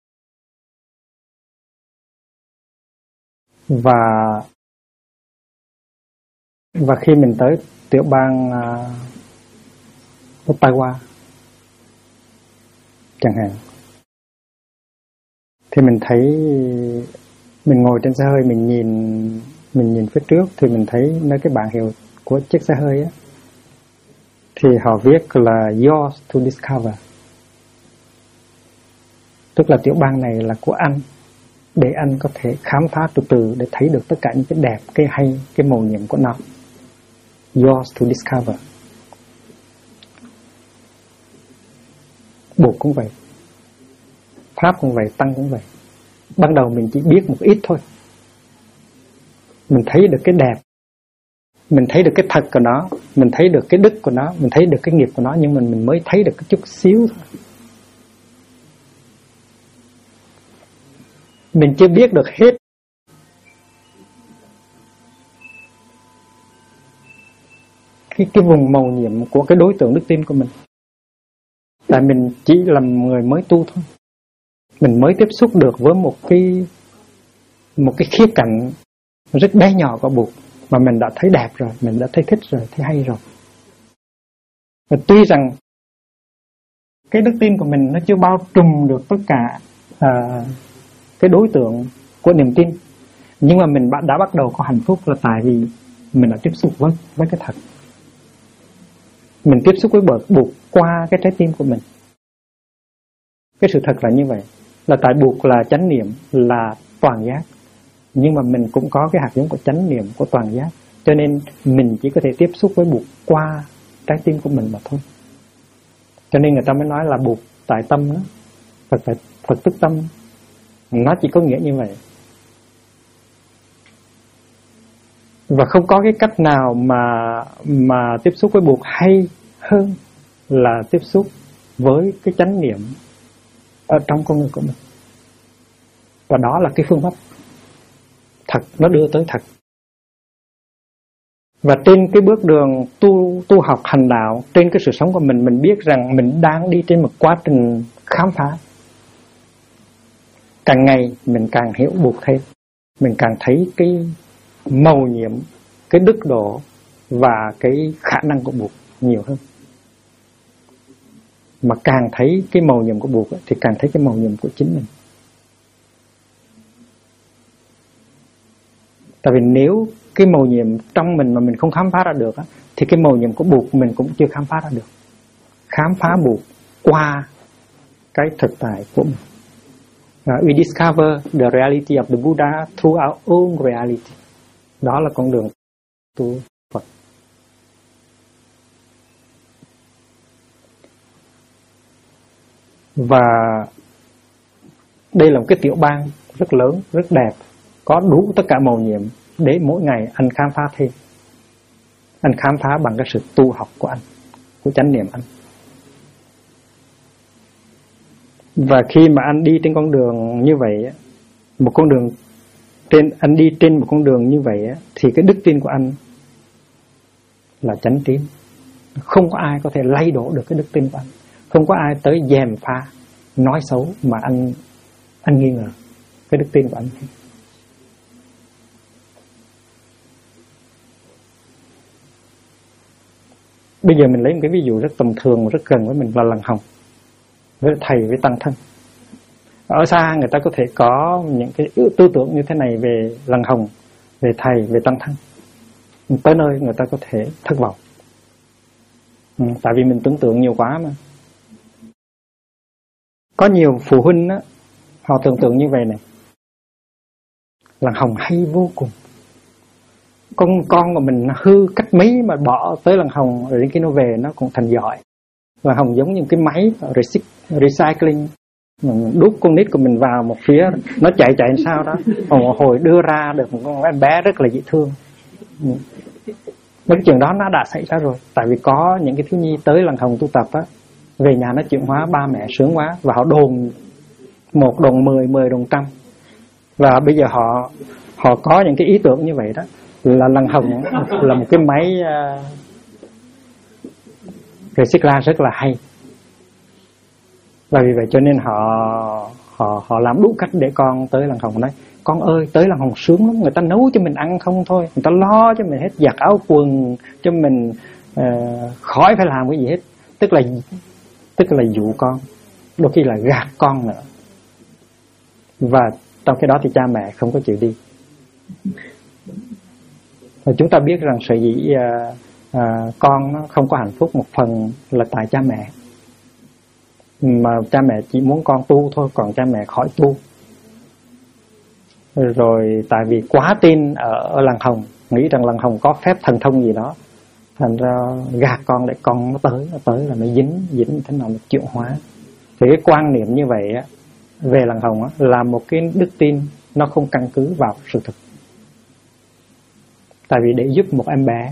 Và khi mình tới tiểu bang Ottawa chẳng hạn, thì mình thấy, mình ngồi trên xe hơi, mình nhìn phía trước thì mình thấy mấy cái bảng hiệu của chiếc xe hơi á, thì họ viết là yours to discover, tức là tiểu bang này là của anh, để anh có thể khám phá từ từ để thấy được tất cả những cái đẹp, cái hay, cái mầu nhiệm của nó. Yours to discover. Buộc cũng vậy, Pháp cũng vậy, Tăng cũng vậy. Ban đầu mình chỉ biết một ít thôi, mình thấy được cái đẹp, mình thấy được cái thật của nó, mình thấy được cái đức của nó, mình thấy được cái nghiệp của nó, nhưng mình mới thấy được cái chút xíu thôi. Mình chưa biết được hết cái vùng màu nhiệm của cái đối tượng đức tin của mình. Tại mình chỉ là người mới tu thôi. Mình mới tiếp xúc được với một cái khía cạnh rất bé nhỏ của Bụt mà mình đã thấy đẹp rồi, mình đã thấy thích rồi, thấy hay rồi. Và tuy rằng cái đức tin của mình nó chưa bao trùm được tất cả cái đối tượng của niềm tin, nhưng mà mình đã bắt đầu có hạnh phúc là tại vì mình đã tiếp xúc với cái thật. Mình tiếp xúc với Bụt qua cái trái tim của mình. Cái sự thật là như vậy, là tại Bụt là chánh niệm, là toàn giác, nhưng mà mình cũng có cái hạt giống của chánh niệm, của toàn giác, cho nên mình chỉ có thể tiếp xúc với Bụt qua trái tim của mình mà thôi. Cho nên người ta mới nói là Bụt tại tâm đó, Phật tức tâm, nó chỉ có nghĩa như vậy. Và không có cái cách nào mà tiếp xúc với Bụt hay hơn là tiếp xúc với cái chánh niệm ở trong con người của mình. Và đó là cái phương pháp thật, nó đưa tới thật. Và trên cái bước đường tu học hành đạo, trên cái sự sống của mình biết rằng mình đang đi trên một quá trình khám phá. Càng ngày mình càng hiểu Bụt thêm, mình càng thấy cái mầu nhiệm, cái đức độ và cái khả năng của Bụt nhiều hơn. Mà càng thấy cái mầu nhiệm của Bụt thì càng thấy cái mầu nhiệm của chính mình. Tại vì nếu cái mầu nhiệm trong mình mà mình không khám phá ra được thì cái mầu nhiệm của Bụt mình cũng chưa khám phá ra được. Khám phá Bụt qua cái thực tại của mình. We discover the reality of the Buddha through our own reality. Đó là con đường tu Phật. Và đây là một cái tiểu bang rất lớn, rất đẹp, có đủ tất cả mầu nhiệm để mỗi ngày anh khám phá thêm. Anh khám phá bằng cái sự tu học của anh, của chánh niệm anh. Và khi mà anh đi trên con đường như vậy, một con đường anh đi trên một con đường như vậy thì cái đức tin của anh là chánh tín. Không có ai có thể lay đổ được cái đức tin của anh. Không có ai tới gièm pha, nói xấu mà anh nghi ngờ cái đức tin của anh. Bây giờ mình lấy một cái ví dụ rất tầm thường, rất gần với mình là Lăng Hồng, với thầy, với tăng thân. Ở xa người ta có thể có những cái tư tưởng như thế này về Lăng Hồng, về thầy, về tăng thân. Tới nơi người ta có thể thất vọng. Tại vì mình tưởng tượng nhiều quá mà. Có nhiều phụ huynh á, họ tưởng tượng như vậy này: Lăng Hồng hay vô cùng, con của mình nó hư cách mấy mà bỏ tới Lăng Hồng, rồi đến khi nó về nó cũng thành giỏi. Lăng Hồng giống như cái máy recycling, đút con nít của mình vào một phía, nó chạy làm sao đó, một hồi đưa ra được một con em bé rất là dễ thương. Mấy cái chuyện đó nó đã xảy ra rồi. Tại vì có những cái thiếu nhi tới Lăng Hồng tu tập á, về nhà nó chuyển hóa ba mẹ sướng quá, và họ đồn 1 đồn 10, 10 đồn 100. Và bây giờ họ có những cái ý tưởng như vậy đó, là Lăng Hồng là một cái máy recycling rất là hay. Và vì vậy cho nên họ làm đủ cách để con tới Lăng Hồng. Nói: con ơi, tới Lăng Hồng sướng lắm, người ta nấu cho mình ăn không thôi, người ta lo cho mình hết, giặt áo quần cho mình, khỏi phải làm cái gì hết. Tức là dụ con, đôi khi là gạt con nữa. Và trong cái đó thì cha mẹ không có chịu đi. Và chúng ta biết rằng sở dĩ con nó không có hạnh phúc một phần là tại cha mẹ. Mà cha mẹ chỉ muốn con tu thôi, còn cha mẹ khỏi tu. Rồi tại vì quá tin ở Lăng Hồng, nghĩ rằng Lăng Hồng có phép thần thông gì đó, thành ra gạt con để con nó tới là nó dính thế nào nó chuyển hóa. Thì cái quan niệm như vậy á, về Lăng Hồng á, là một cái đức tin nó không căn cứ vào sự thực. Tại vì để giúp một em bé,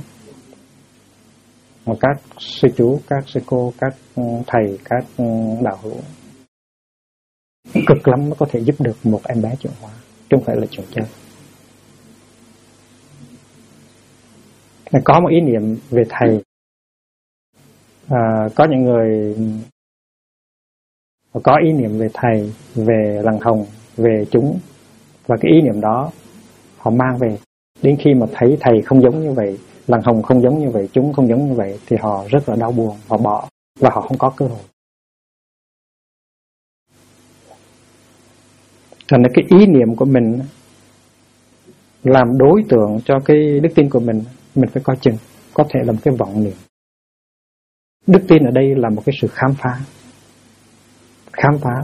các sư chú, các sư cô, các thầy, các đạo hữu cực lắm nó có thể giúp được một em bé chuyển hóa, chứ không phải là chuyện chơi. Có một ý niệm về thầy, có những người có ý niệm về thầy, về làng hồng, về chúng, và cái ý niệm đó họ mang về. Đến khi mà thấy thầy không giống như vậy, làng hồng không giống như vậy, chúng không giống như vậy, thì họ rất là đau buồn, họ bỏ và họ không có cơ hội. Thành ra cái ý niệm của mình làm đối tượng cho cái đức tin của mình phải coi chừng. Có thể là một cái vọng niệm. Đức tin ở đây là một cái sự khám phá. Khám phá.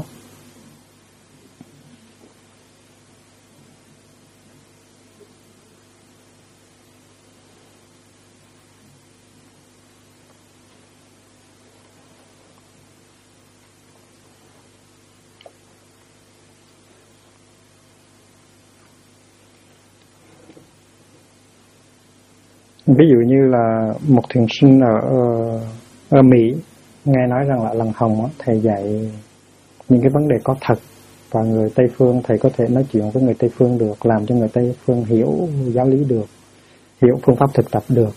Ví dụ như là một thiền sinh ở Mỹ nghe nói rằng là làng hồng thầy dạy những cái vấn đề có thật, và người Tây phương thầy có thể nói chuyện với người Tây phương được, làm cho người Tây phương hiểu giáo lý được, hiểu phương pháp thực tập được.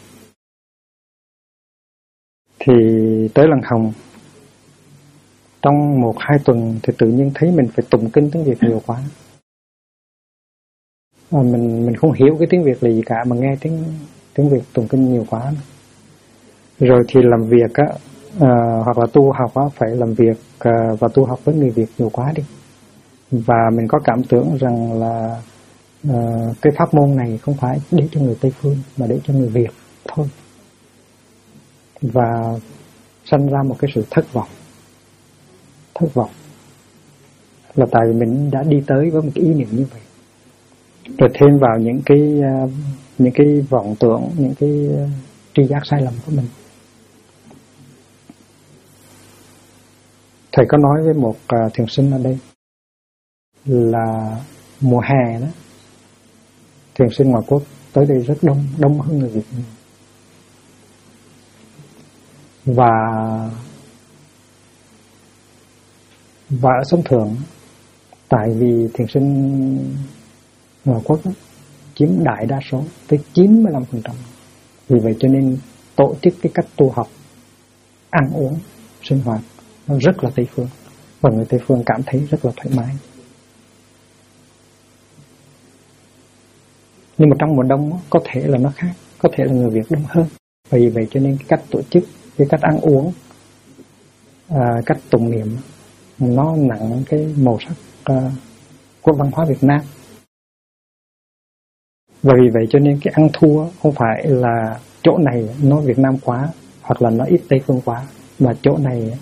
Thì tới làng hồng trong 1-2 tuần thì tự nhiên thấy mình phải tụng kinh tiếng Việt nhiều quá. Mình không hiểu cái tiếng Việt là gì cả, mà nghe tiếng Việt tụng kinh nhiều quá. Rồi thì làm việc hoặc là tu học phải làm việc và tu học với người Việt nhiều quá đi. Và mình có cảm tưởng rằng là cái pháp môn này không phải để cho người Tây phương mà để cho người Việt thôi. Và sanh ra một cái sự thất vọng. Là tại vì mình đã đi tới với một cái ý niệm như vậy. Rồi thêm vào những cái vọng tưởng, những cái tri giác sai lầm của mình. Thầy có nói với một thiền sinh ở đây là mùa hè đó, thiền sinh ngoại quốc tới đây rất đông hơn người Việt nhiều. Và ở sống thường, tại vì thiền sinh ngoại quốc đó, chiếm đại đa số tới 95%. Vì vậy cho nên tổ chức cái cách tu học, ăn uống, sinh hoạt nó rất là Tây phương, và người Tây phương cảm thấy rất là thoải mái. Nhưng mà trong mùa đông có thể là nó khác, có thể là người Việt đông hơn. Vì vậy cho nên cái cách tổ chức, cái cách ăn uống, cách tụng niệm nó nặng cái màu sắc của văn hóa Việt Nam. Và vì vậy cho nên cái ăn thua không phải là chỗ này nó Việt Nam quá, hoặc là nó ít Tây phương quá, mà chỗ này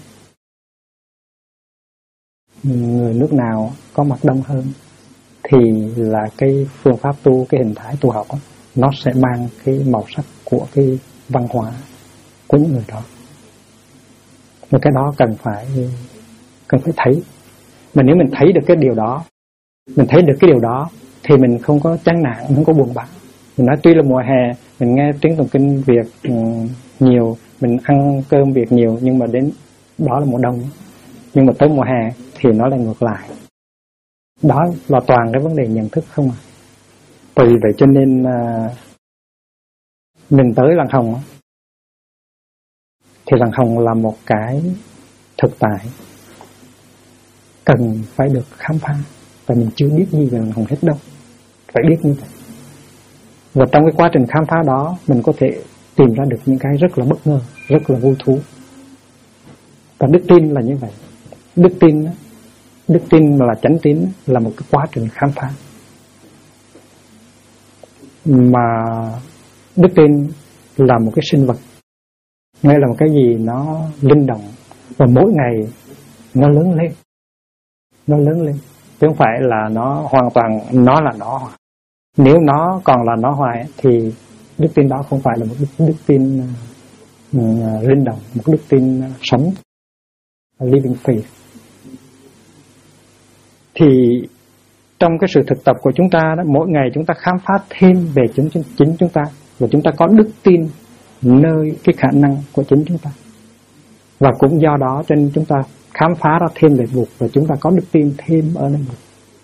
người nước nào có mặt đông hơn thì là cái phương pháp tu, cái hình thái tu học đó, nó sẽ mang cái màu sắc của cái văn hóa của những người đó. Và cái đó cần phải thấy. Mà nếu mình thấy được cái điều đó, thì mình không có chán nản, không có buồn bã. Mình nói tuy là mùa hè, mình nghe tiếng tụng kinh Việt nhiều, mình ăn cơm Việt nhiều, nhưng mà đến đó là mùa đông. Nhưng mà tới mùa hè thì nó lại ngược lại. Đó là toàn cái vấn đề nhận thức không à. Vì vậy cho nên mình tới làng hồng thì làng hồng là một cái thực tại cần phải được khám phá. Và mình chưa biết gì về làng hồng hết đâu, phải biết như vậy. Và trong cái quá trình khám phá đó, mình có thể tìm ra được những cái rất là bất ngờ, rất là vui thú. Và đức tin là như vậy. Đức tin là chánh tín, là một cái quá trình khám phá. Mà đức tin là một cái sinh vật, nghĩa là một cái gì nó linh động, và mỗi ngày nó lớn lên. Chứ không phải là nó hoàn toàn nó là nó. Nếu nó còn là nó hoài thì đức tin đó không phải là một đức tin linh động, một đức tin sống, living faith. Thì trong cái sự thực tập của chúng ta đó, mỗi ngày chúng ta khám phá thêm về chính chúng ta, và chúng ta có đức tin nơi cái khả năng của chính chúng ta. Và cũng do đó cho nên chúng ta khám phá ra thêm về Bụt, và chúng ta có đức tin thêm ở nơi Bụt.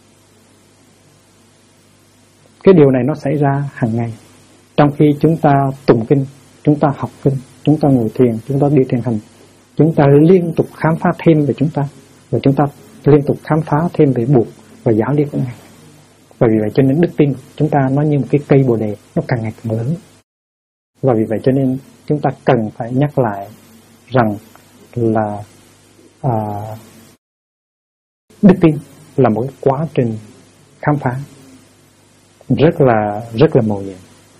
Cái điều này nó xảy ra hàng ngày. Trong khi chúng ta tụng kinh, chúng ta học kinh, chúng ta ngồi thiền, chúng ta đi thiền hành, chúng ta liên tục khám phá thêm về chúng ta, và chúng ta liên tục khám phá thêm về Bụt và giáo lý của Ngài. Và vì vậy cho nên đức tin của chúng ta nó như một cái cây bồ đề, nó càng ngày càng lớn. Và vì vậy cho nên chúng ta cần phải nhắc lại rằng là đức tin là một cái quá trình khám phá rất là mầu nhiệm.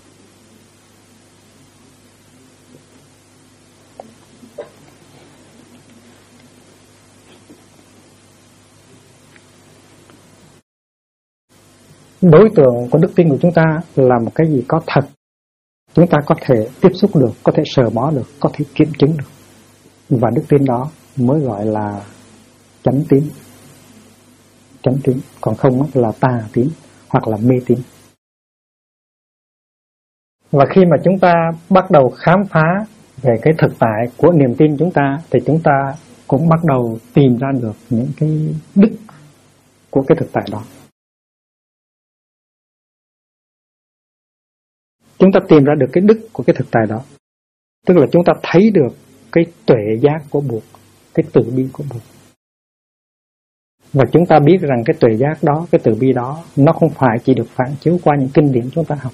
Đối tượng của đức tin của chúng ta là một cái gì có thật, chúng ta có thể tiếp xúc được, có thể sờ mó được, có thể kiểm chứng được, và đức tin đó mới gọi là chánh tín. Chánh tín, còn không là tà tín hoặc là mê tín. Và khi mà chúng ta bắt đầu khám phá về cái thực tại của niềm tin chúng ta, thì chúng ta cũng bắt đầu tìm ra được những cái đức của cái thực tại đó. Chúng ta tìm ra được cái đức của cái thực tại đó, tức là chúng ta thấy được cái tuệ giác của Bụt, cái từ bi của Bụt. Và chúng ta biết rằng cái tuệ giác đó, cái từ bi đó, nó không phải chỉ được phản chiếu qua những kinh điển chúng ta học.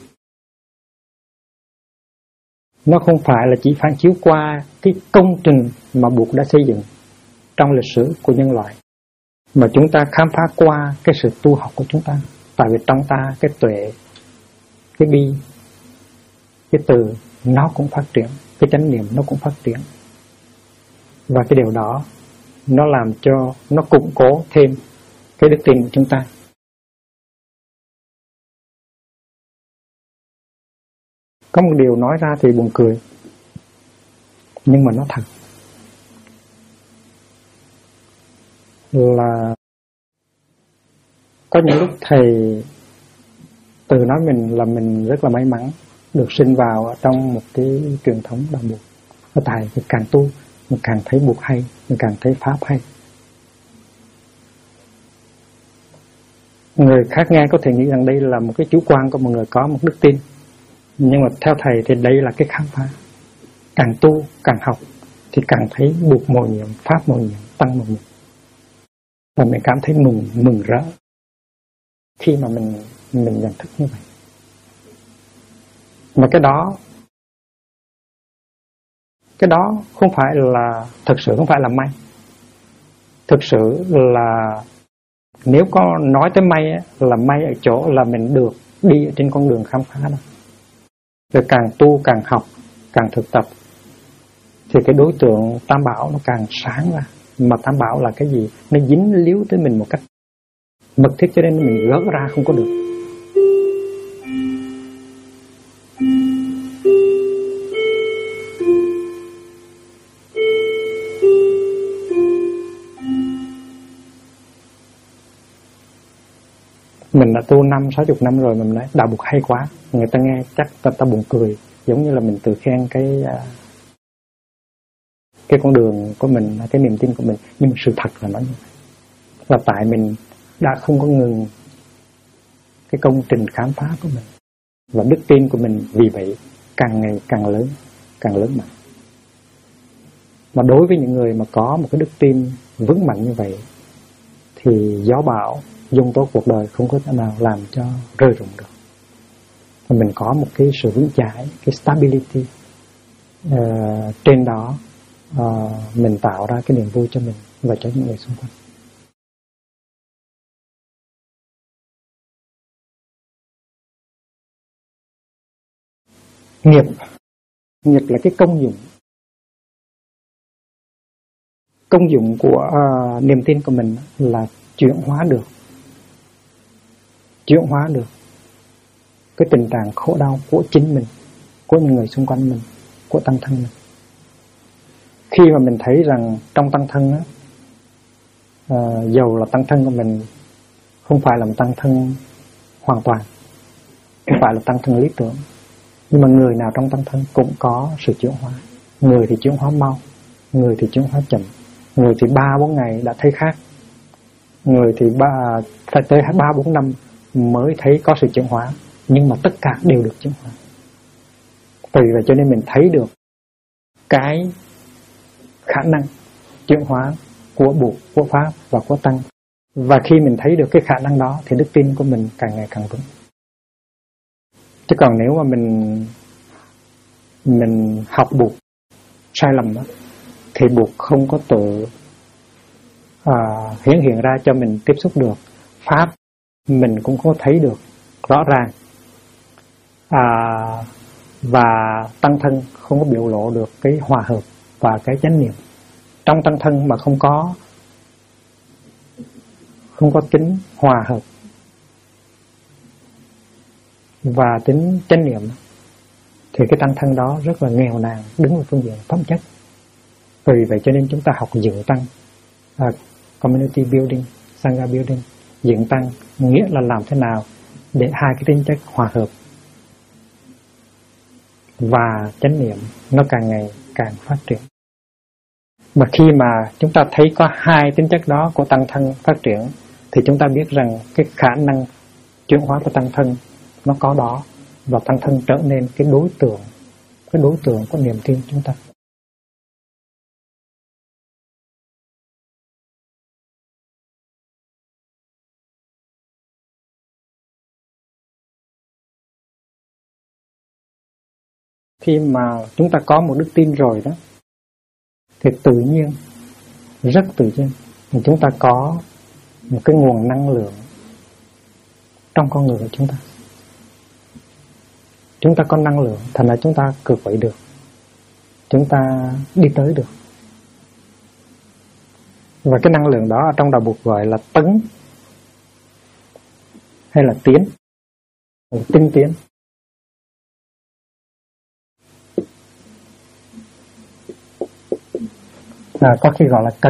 Nó không phải là chỉ phản chiếu qua cái công trình mà Bụt đã xây dựng trong lịch sử của nhân loại, mà chúng ta khám phá qua cái sự tu học của chúng ta. Tại vì trong ta cái tuệ, cái bi, cái từ nó cũng phát triển, cái chánh niệm nó cũng phát triển. Và cái điều đó nó làm cho, nó củng cố thêm cái đức tin của chúng ta. Có một điều nói ra thì buồn cười, nhưng mà nó thật. Là có những lúc thầy tự nói mình là mình rất là may mắn được sinh vào trong một cái truyền thống đạo Bụt. Ở tại mình càng tu, mình càng thấy Bụt hay, mình càng thấy Pháp hay. Người khác nghe có thể nghĩ rằng đây là một cái chủ quan của một người có một đức tin, nhưng mà theo thầy thì đây là cái khám phá. Càng tu, càng học thì càng thấy Bụt mầu nhiệm, Pháp mầu nhiệm, Tăng mầu nhiệm. Và mình cảm thấy mừng rỡ khi mà mình nhận thức như vậy. Mà cái đó không phải là, thực sự không phải là may. Thực sự là, nếu có nói tới may là may ở chỗ là mình được đi trên con đường khám phá đó. Rồi càng tu, càng học, càng thực tập, thì cái đối tượng Tam Bảo nó càng sáng ra. Mà Tam Bảo là cái gì? Nó dính líu tới mình một cách mật thiết, cho nên mình gỡ ra không có được. Mình đã tu 50-60 năm rồi, mình nói đạo Bụt hay quá, người ta nghe chắc ta buồn cười, giống như là mình tự khen cái con đường của mình, cái niềm tin của mình. Nhưng mà sự thật là nó như vậy, là tại mình đã không có ngừng cái công trình khám phá của mình, và đức tin của mình vì vậy càng ngày càng lớn mạnh. Mà đối với những người mà có một cái đức tin vững mạnh như vậy, thì gió bão dung tố cuộc đời không có thể nào làm cho rơi rụng được. Và mình có một cái sự vững chãi, cái stability, trên đó mình tạo ra cái niềm vui cho mình và cho những người xung quanh. Nghiệp là cái công dụng. Công dụng của niềm tin của mình là chuyển hóa được cái tình trạng khổ đau của chính mình, của những người xung quanh mình, của tăng thân mình. Khi mà mình thấy rằng trong tăng thân á, dầu là tăng thân của mình không phải là một tăng thân hoàn toàn, không phải là tăng thân lý tưởng, nhưng mà người nào trong tăng thân cũng có sự chuyển hóa. Người thì chuyển hóa mau, người thì chuyển hóa chậm, người thì 3-4 ngày đã thấy khác, người thì phải tới 3-4 năm mới thấy có sự chuyển hóa, nhưng mà tất cả đều được chuyển hóa. Vì vậy cho nên mình thấy được cái khả năng chuyển hóa của Bụt, của Pháp và của Tăng. Và khi mình thấy được cái khả năng đó thì đức tin của mình càng ngày càng vững. Chứ còn nếu mà mình học Bụt sai lầm đó, thì Bụt không có tự hiển hiện ra cho mình tiếp xúc được. Pháp mình cũng có thấy được rõ ràng, và Tăng thân không có biểu lộ được cái hòa hợp và cái chánh niệm. Trong Tăng thân mà không có tính hòa hợp và tính chánh niệm thì cái Tăng thân đó rất là nghèo nàn, đứng ở phương diện phẩm chất. Vì vậy cho nên chúng ta học dựng Tăng, community building, sangha building. Dựng Tăng nghĩa là làm thế nào để hai cái tính chất hòa hợp và chánh niệm nó càng ngày càng phát triển. Mà khi mà chúng ta thấy có hai tính chất đó của Tăng thân phát triển thì chúng ta biết rằng cái khả năng chuyển hóa của Tăng thân nó có đó, và Tăng thân trở nên cái đối tượng của niềm tin chúng ta. Khi mà chúng ta có một đức tin rồi đó thì tự nhiên, rất tự nhiên chúng ta có một cái nguồn năng lượng trong con người của chúng ta. Chúng ta có năng lượng, thành ra chúng ta cự quậy được, chúng ta đi tới được. Và cái năng lượng đó ở trong đạo Bụt gọi là tấn hay là tiến, tinh tiến. Có khi gọi là cần.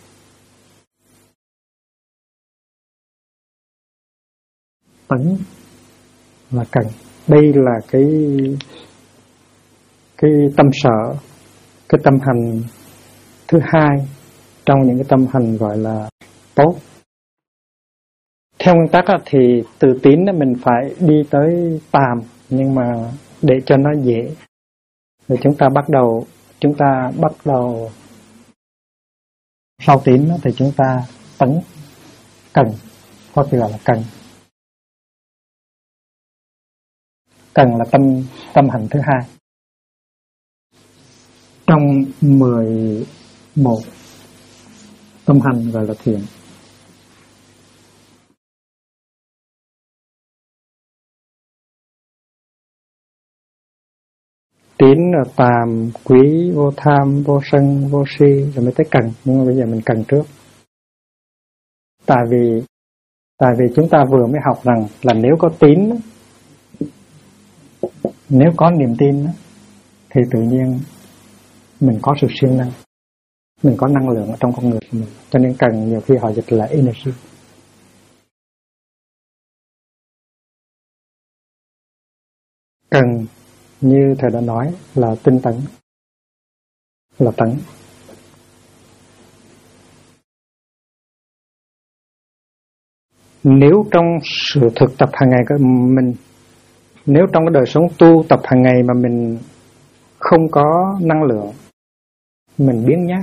Tấn là cần. Đây là cái tâm sở, cái tâm hành thứ hai trong những cái tâm hành gọi là tốt. Theo nguyên tắc thì từ tín mình phải đi tới tàm, nhưng mà để cho nó dễ rồi chúng ta bắt đầu sau tín thì chúng ta tấn cần, có thể gọi là cần. Cần là tâm hành thứ hai trong 11 tâm hành gọi là thiện. Tín là tàm, quý, vô tham, vô sân, vô si, rồi mới tới cần. Nhưng mà bây giờ mình cần trước. Tại vì chúng ta vừa mới học rằng là nếu có tín, nếu có niềm tin thì tự nhiên mình có sự siêng năng, mình có năng lượng ở trong con người của mình. Cho nên cần nhiều khi họ dịch là energy. Cần như thầy đã nói là tinh tấn, là tấn. Nếu trong sự thực tập hàng ngày của mình, nếu trong cái đời sống tu tập hàng ngày mà mình không có năng lượng, mình biếng nhác,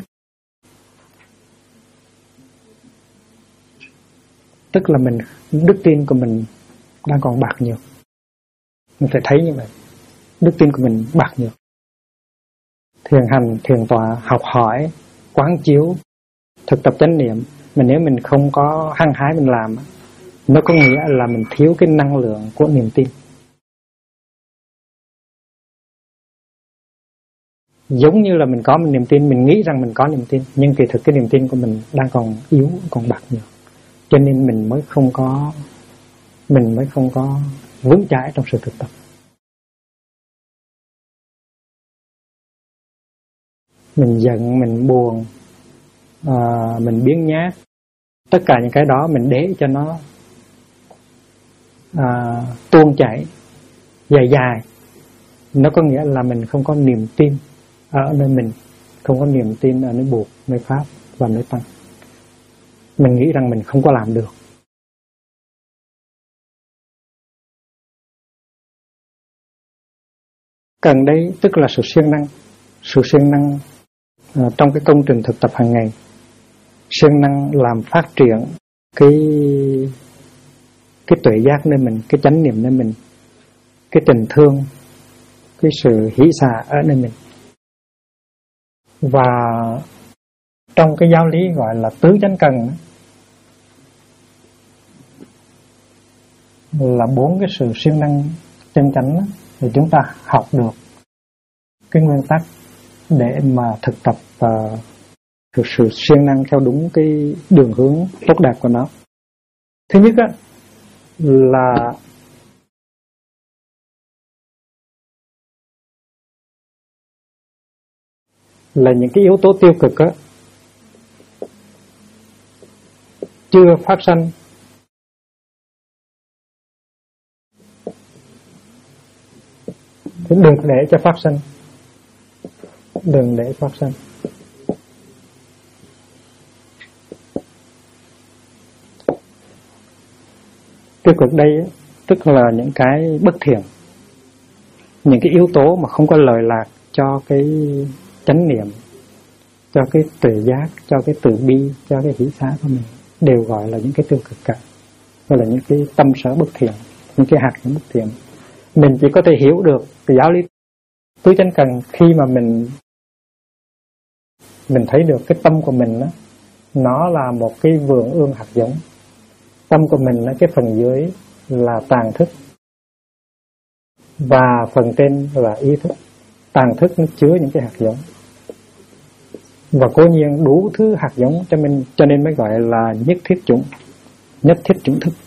tức là đức tin của mình đang còn bạc nhược. Mình phải thấy như vậy, đức tin của mình bạc nhược. Thiền hành, thiền tọa, học hỏi, quán chiếu, thực tập chánh niệm, mà nếu mình không có hăng hái mình làm, nó có nghĩa là mình thiếu cái năng lượng của niềm tin. Giống như là mình có một niềm tin, mình nghĩ rằng mình có niềm tin, nhưng kỳ thực cái niềm tin của mình đang còn yếu, còn bạc nhược. Cho nên mình mới không có vững chãi trong sự thực tập. Mình giận, mình buồn, mình biếng nhác, tất cả những cái đó mình để cho nó tuôn chảy dài dài, nó có nghĩa là mình không có niềm tin ở nơi mình, không có niềm tin ở nơi Bụt, nơi Pháp và nơi Tăng. Mình nghĩ rằng mình không có làm được. Cần đây tức là sự siêng năng. Sự siêng năng trong cái công trình thực tập hàng ngày. Siêng năng làm phát triển cái tuệ giác nơi mình, cái chánh niệm nơi mình, cái tình thương, cái sự hỷ xả ở nơi mình. Và trong cái giáo lý gọi là tứ chánh cần là 4 cái sự siêng năng chân chánh, thì chúng ta học được cái nguyên tắc để mà thực tập sự siêng năng theo đúng cái đường hướng tốt đẹp của nó. Thứ nhất là những cái yếu tố tiêu cực chưa phát sanh thì đừng để cho phát sanh. Đừng để phát sanh. Tiêu cực đây tức là những cái bất thiện, những cái yếu tố mà không có lợi lạc cho cái chánh niệm, cho cái tuệ giác, cho cái từ bi, cho cái hỷ xả của mình, đều gọi là những cái tiêu cực cả. Gọi là những cái tâm sở bất thiện, những cái hạt bất thiện. Mình chỉ có thể hiểu được cái giáo lý tứ chánh cần khi mà mình thấy được cái tâm của mình đó, nó là một cái vườn ươm hạt giống. Tâm của mình là cái phần dưới là tàng thức và phần trên là ý thức. Tàng thức nó chứa những cái hạt giống, và cố nhiên đủ thứ hạt giống cho nên mới gọi là nhất thiết chủng thức.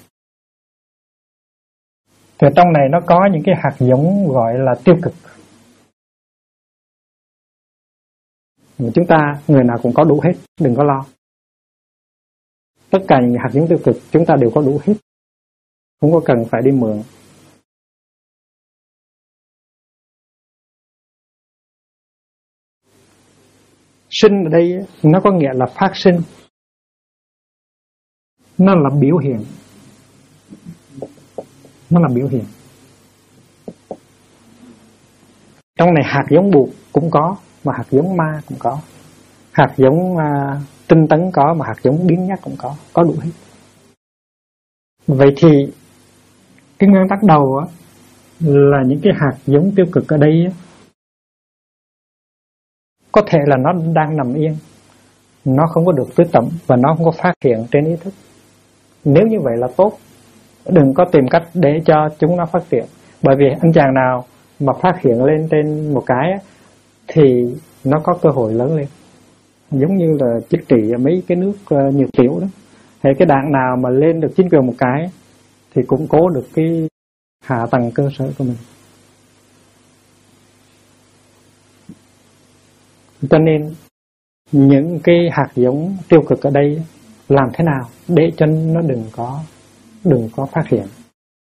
Thì trong này nó có những cái hạt giống gọi là tiêu cực. Chúng ta người nào cũng có đủ hết, đừng có lo. Tất cả những hạt giống tiêu cực chúng ta đều có đủ hết, không có cần phải đi mượn. Sinh ở đây nó có nghĩa là phát sinh, nó là biểu hiện. Nó là biểu hiện. Trong này hạt giống Bụt cũng có, mà hạt giống ma cũng có, hạt giống tinh tấn có, mà hạt giống biến nhát cũng có đủ hết. Vậy thì cái nguyên tắc đầu là những cái hạt giống tiêu cực ở đây có thể là nó đang nằm yên, nó không có được tưới tẩm và nó không có phát hiện trên ý thức. Nếu như vậy là tốt, đừng có tìm cách để cho chúng nó phát triển. Bởi vì anh chàng nào mà phát hiện lên trên một cái thì nó có cơ hội lớn lên. Giống như là chiết trị mấy cái nước nhiệt tiểu đó, hay cái đạn nào mà lên được chính quyền một cái thì củng cố được cái hạ tầng cơ sở của mình. Cho nên những cái hạt giống tiêu cực ở đây làm thế nào để cho nó đừng có phát hiện.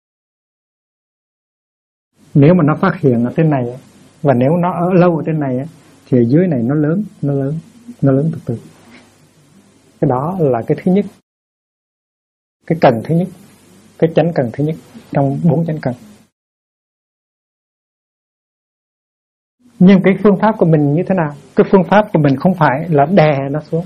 Nếu mà nó phát hiện ở trên này, và nếu nó ở lâu ở trên này thì ở dưới này nó lớn từ từ. Cái đó là cái thứ nhất, cái cần thứ nhất, cái chánh cần thứ nhất trong 4 chánh cần. Nhưng cái phương pháp của mình như thế nào? Cái phương pháp của mình không phải là đè nó xuống.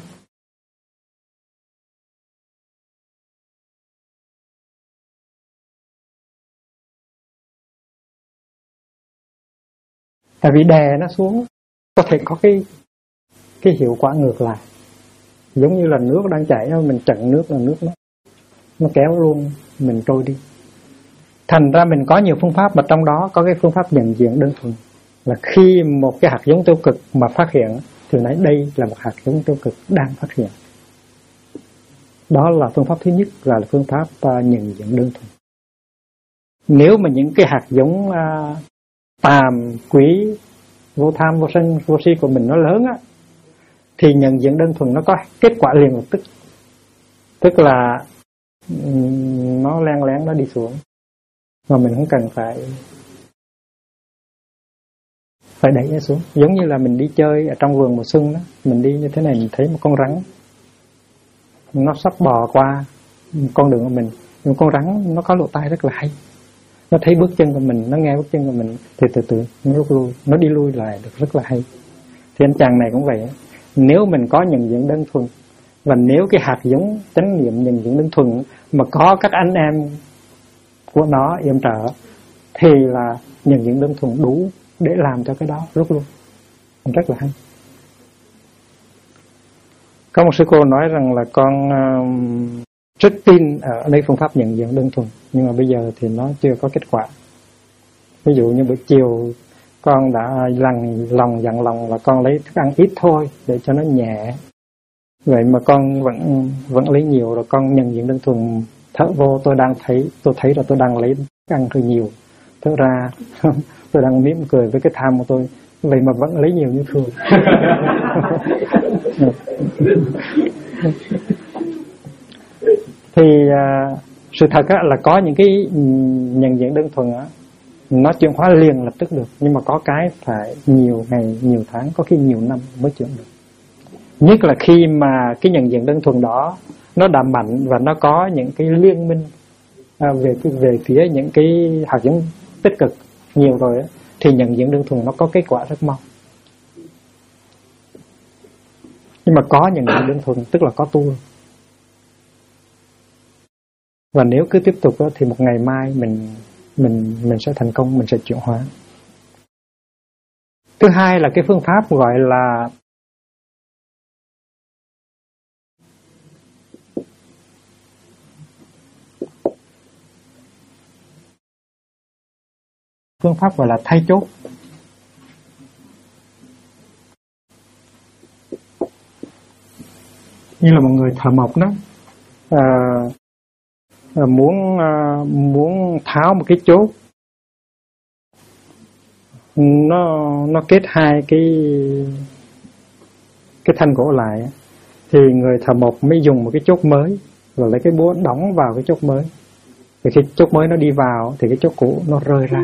Tại vì đè nó xuống có thể có cái hiệu quả ngược lại. Giống như là nước đang chảy, mình chặn nước là nước nó kéo luôn mình trôi đi. Thành ra mình có nhiều phương pháp, mà trong đó có cái phương pháp nhận diện đơn thuần. Là khi một cái hạt giống tiêu cực mà phát hiện thì nói đây là một hạt giống tiêu cực đang phát hiện. Đó là phương pháp thứ nhất, là phương pháp nhận diện đơn thuần. Nếu mà những cái hạt giống tàm, quý, vô tham, vô sân, vô si của mình nó lớn thì nhận diện đơn thuần nó có kết quả liền lập tức. Tức là nó len lén nó đi xuống, mà mình không cần phải phải đẩy nó xuống. Giống như là mình đi chơi ở trong vườn mùa xuân đó, mình đi như thế này, mình thấy một con rắn nó sắp bò qua con đường của mình, nhưng con rắn nó có lỗ tai rất là hay, nó thấy bước chân của mình, nó nghe bước chân của mình thì từ từ nó rút lui, nó đi lui lại được rất là hay. Thì anh chàng này cũng vậy, nếu mình có nhận diện đơn thuần, và nếu cái hạt giống chánh niệm nhận diện đơn thuần mà có các anh em của nó yểm trợ, thì là nhận diện đơn thuần đủ để làm cho cái đó rút lui, rất là hay. Có một sư cô nói rằng là con rất tin ở đây phương pháp nhận diện đơn thuần, nhưng mà bây giờ thì nó chưa có kết quả. Ví dụ như buổi chiều con đã dặn lòng là con lấy thức ăn ít thôi để cho nó nhẹ, vậy mà con vẫn lấy nhiều, rồi con nhận diện đơn thuần thở vô tôi thấy là tôi đang lấy thức ăn hơi nhiều, thở ra tôi đang mỉm cười với cái tham của tôi, vậy mà vẫn lấy nhiều như thường. Thì sự thật là có những cái nhận diện đơn thuần nó chuyển hóa liền lập tức được, nhưng mà có cái phải nhiều ngày, nhiều tháng, có khi nhiều năm mới chuyển được. Nhất là khi mà cái nhận diện đơn thuần đó nó đã mạnh và nó có những cái liên minh về phía những cái hạt giống tích cực nhiều rồi thì nhận diện đơn thuần nó có kết quả rất mau. Nhưng mà có nhận diện đơn thuần tức là có tu. Và nếu cứ tiếp tục thì một ngày mai mình sẽ thành công, mình sẽ chuyển hóa. Thứ hai là cái phương pháp gọi là thay chốt. Như là một người thợ mộc đó, muốn tháo một cái chốt, nó kết hai cái thanh gỗ lại, thì người thợ mộc mới dùng một cái chốt mới, rồi lấy cái búa đóng vào cái chốt mới. Thì khi chốt mới nó đi vào thì cái chốt cũ nó rơi ra.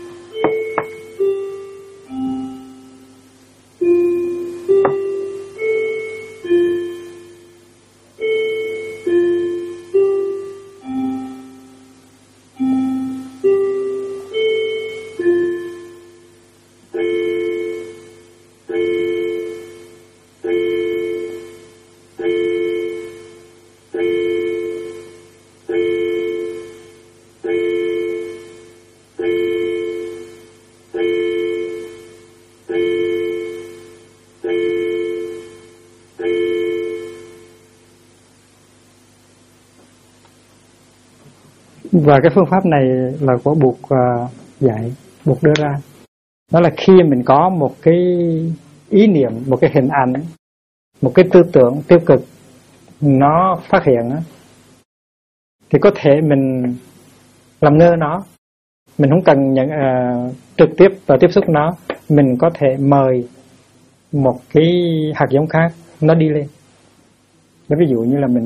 Và cái phương pháp này là của Buộc dạy, Buộc đưa ra. Đó là khi mình có một cái ý niệm, một cái hình ảnh, một cái tư tưởng tiêu cực nó phát hiện thì có thể mình làm ngơ nó. Mình không cần trực tiếp vào tiếp xúc nó, mình có thể mời một cái hạt giống khác nó đi lên. Ví dụ như là mình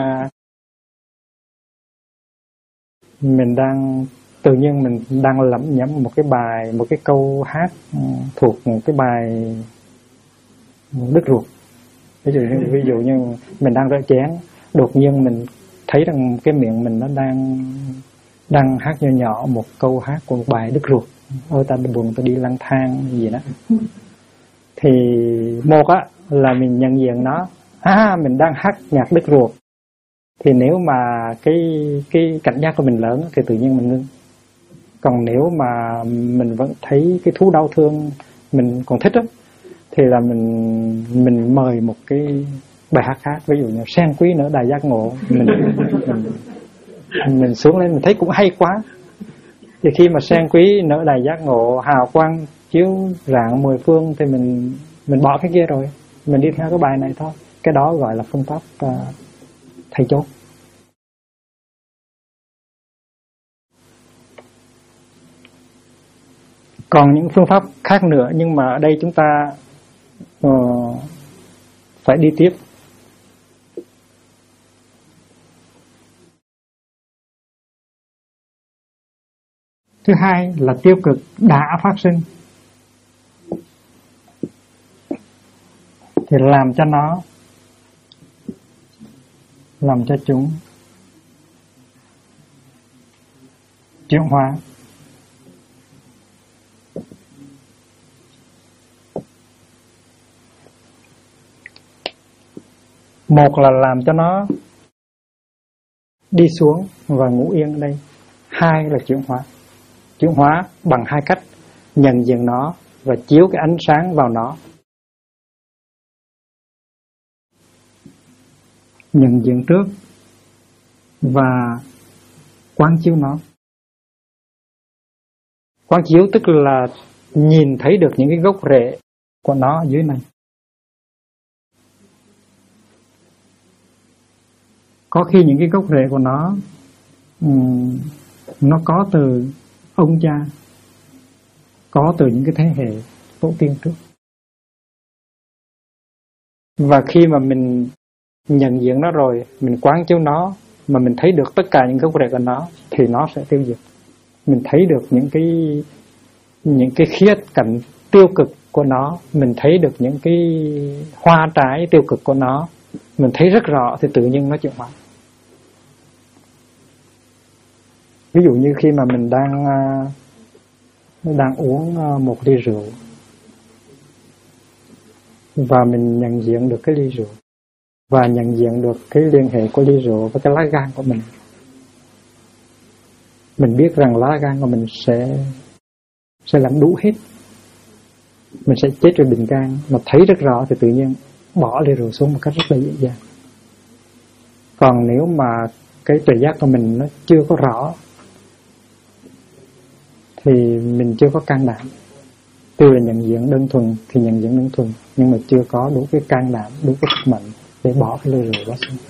tự nhiên mình đang lẩm nhẩm một cái bài, một cái câu hát thuộc một cái bài đứt ruột. Ví dụ như mình đang rửa chén, đột nhiên mình thấy rằng cái miệng mình nó đang hát nhỏ nhỏ một câu hát của một bài đứt ruột. Ôi ta buồn, ta đi lang thang gì đó. Thì một là mình nhận diện nó, mình đang hát nhạc đứt ruột. Thì nếu mà cái cảnh giác của mình lớn thì tự nhiên mình ngưng. Còn nếu mà mình vẫn thấy cái thú đau thương mình còn thích thì là mình mời một cái bài hát khác, ví dụ như Sen Quý Nở Đài Giác Ngộ, mình xuống lên mình thấy cũng hay quá. Thì khi mà Sen Quý Nở Đài Giác Ngộ, hào quang chiếu rạng mười phương thì mình bỏ cái kia rồi, mình đi theo cái bài này thôi. Cái đó gọi là phương pháp thay chốt. Còn những phương pháp khác nữa, nhưng mà ở đây chúng ta phải đi tiếp. Thứ hai là tiêu cực đã phát sinh. thì làm cho chúng chuyển hóa. Một là làm cho nó đi xuống và ngủ yên ở đây. Hai là chuyển hóa. Chuyển hóa bằng hai cách: nhận diện nó và chiếu cái ánh sáng vào nó. Nhận diện trước và quán chiếu nó. Quán chiếu tức là nhìn thấy được những cái gốc rễ của nó dưới này. Có khi những cái gốc rễ của nó có từ ông cha, có từ những cái thế hệ tổ tiên trước. Và khi mà mình nhận diện nó rồi, mình quán chiếu nó, mà mình thấy được tất cả những gốc rễ của nó, thì nó sẽ tiêu diệt. Mình thấy được những cái khía cạnh tiêu cực của nó, mình thấy được những cái hoa trái tiêu cực của nó, mình thấy rất rõ thì tự nhiên nó chuyển hóa. Ví dụ như khi mà mình đang uống một ly rượu và mình nhận diện được cái ly rượu và nhận diện được cái liên hệ của ly rượu với cái lá gan của mình. Mình biết rằng lá gan của mình sẽ làm đủ hết. Mình sẽ chết rồi bình gan, mà thấy rất rõ thì tự nhiên bỏ ly rượu xuống một cách rất là dễ dàng. Còn nếu mà cái tuệ giác của mình nó chưa có rõ thì mình chưa có can đảm. Tuy là nhận diện đơn thuần thì nhận diện đơn thuần, nhưng mà chưa có đủ cái can đảm, đủ cái sức mạnh để bỏ cái ly rượu đó xuống.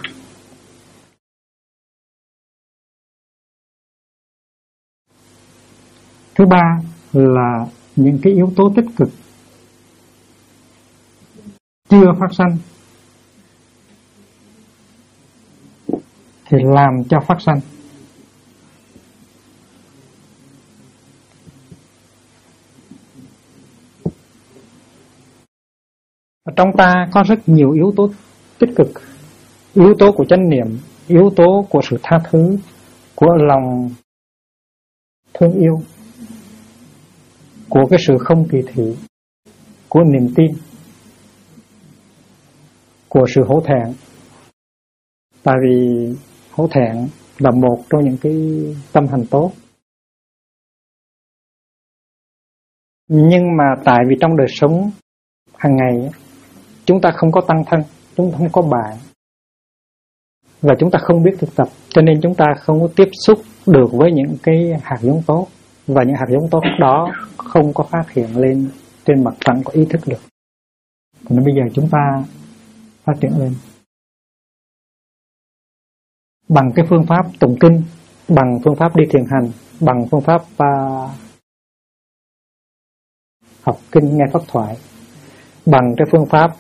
Thứ ba là những cái yếu tố tích cực chưa phát sanh thì làm cho phát sanh. Ở trong ta có rất nhiều yếu tố tích cực: yếu tố của chánh niệm, yếu tố của sự tha thứ, của lòng thương yêu, của cái sự không kỳ thị, của niềm tin, của sự hổ thẹn. Tại vì hổ thẹn là một trong những cái tâm hành tốt. Nhưng mà tại vì trong đời sống hàng ngày chúng ta không có tăng thân, chúng ta không có bạn, và chúng ta không biết thực tập, cho nên chúng ta không có tiếp xúc được với những cái hạt giống tốt, và những hạt giống tốt đó không có phát hiện lên trên mặt phẳng của ý thức được. Nên bây giờ chúng ta phát triển lên bằng cái phương pháp tụng kinh, bằng phương pháp đi thiền hành, bằng phương pháp học kinh nghe pháp thoại, bằng cái phương pháp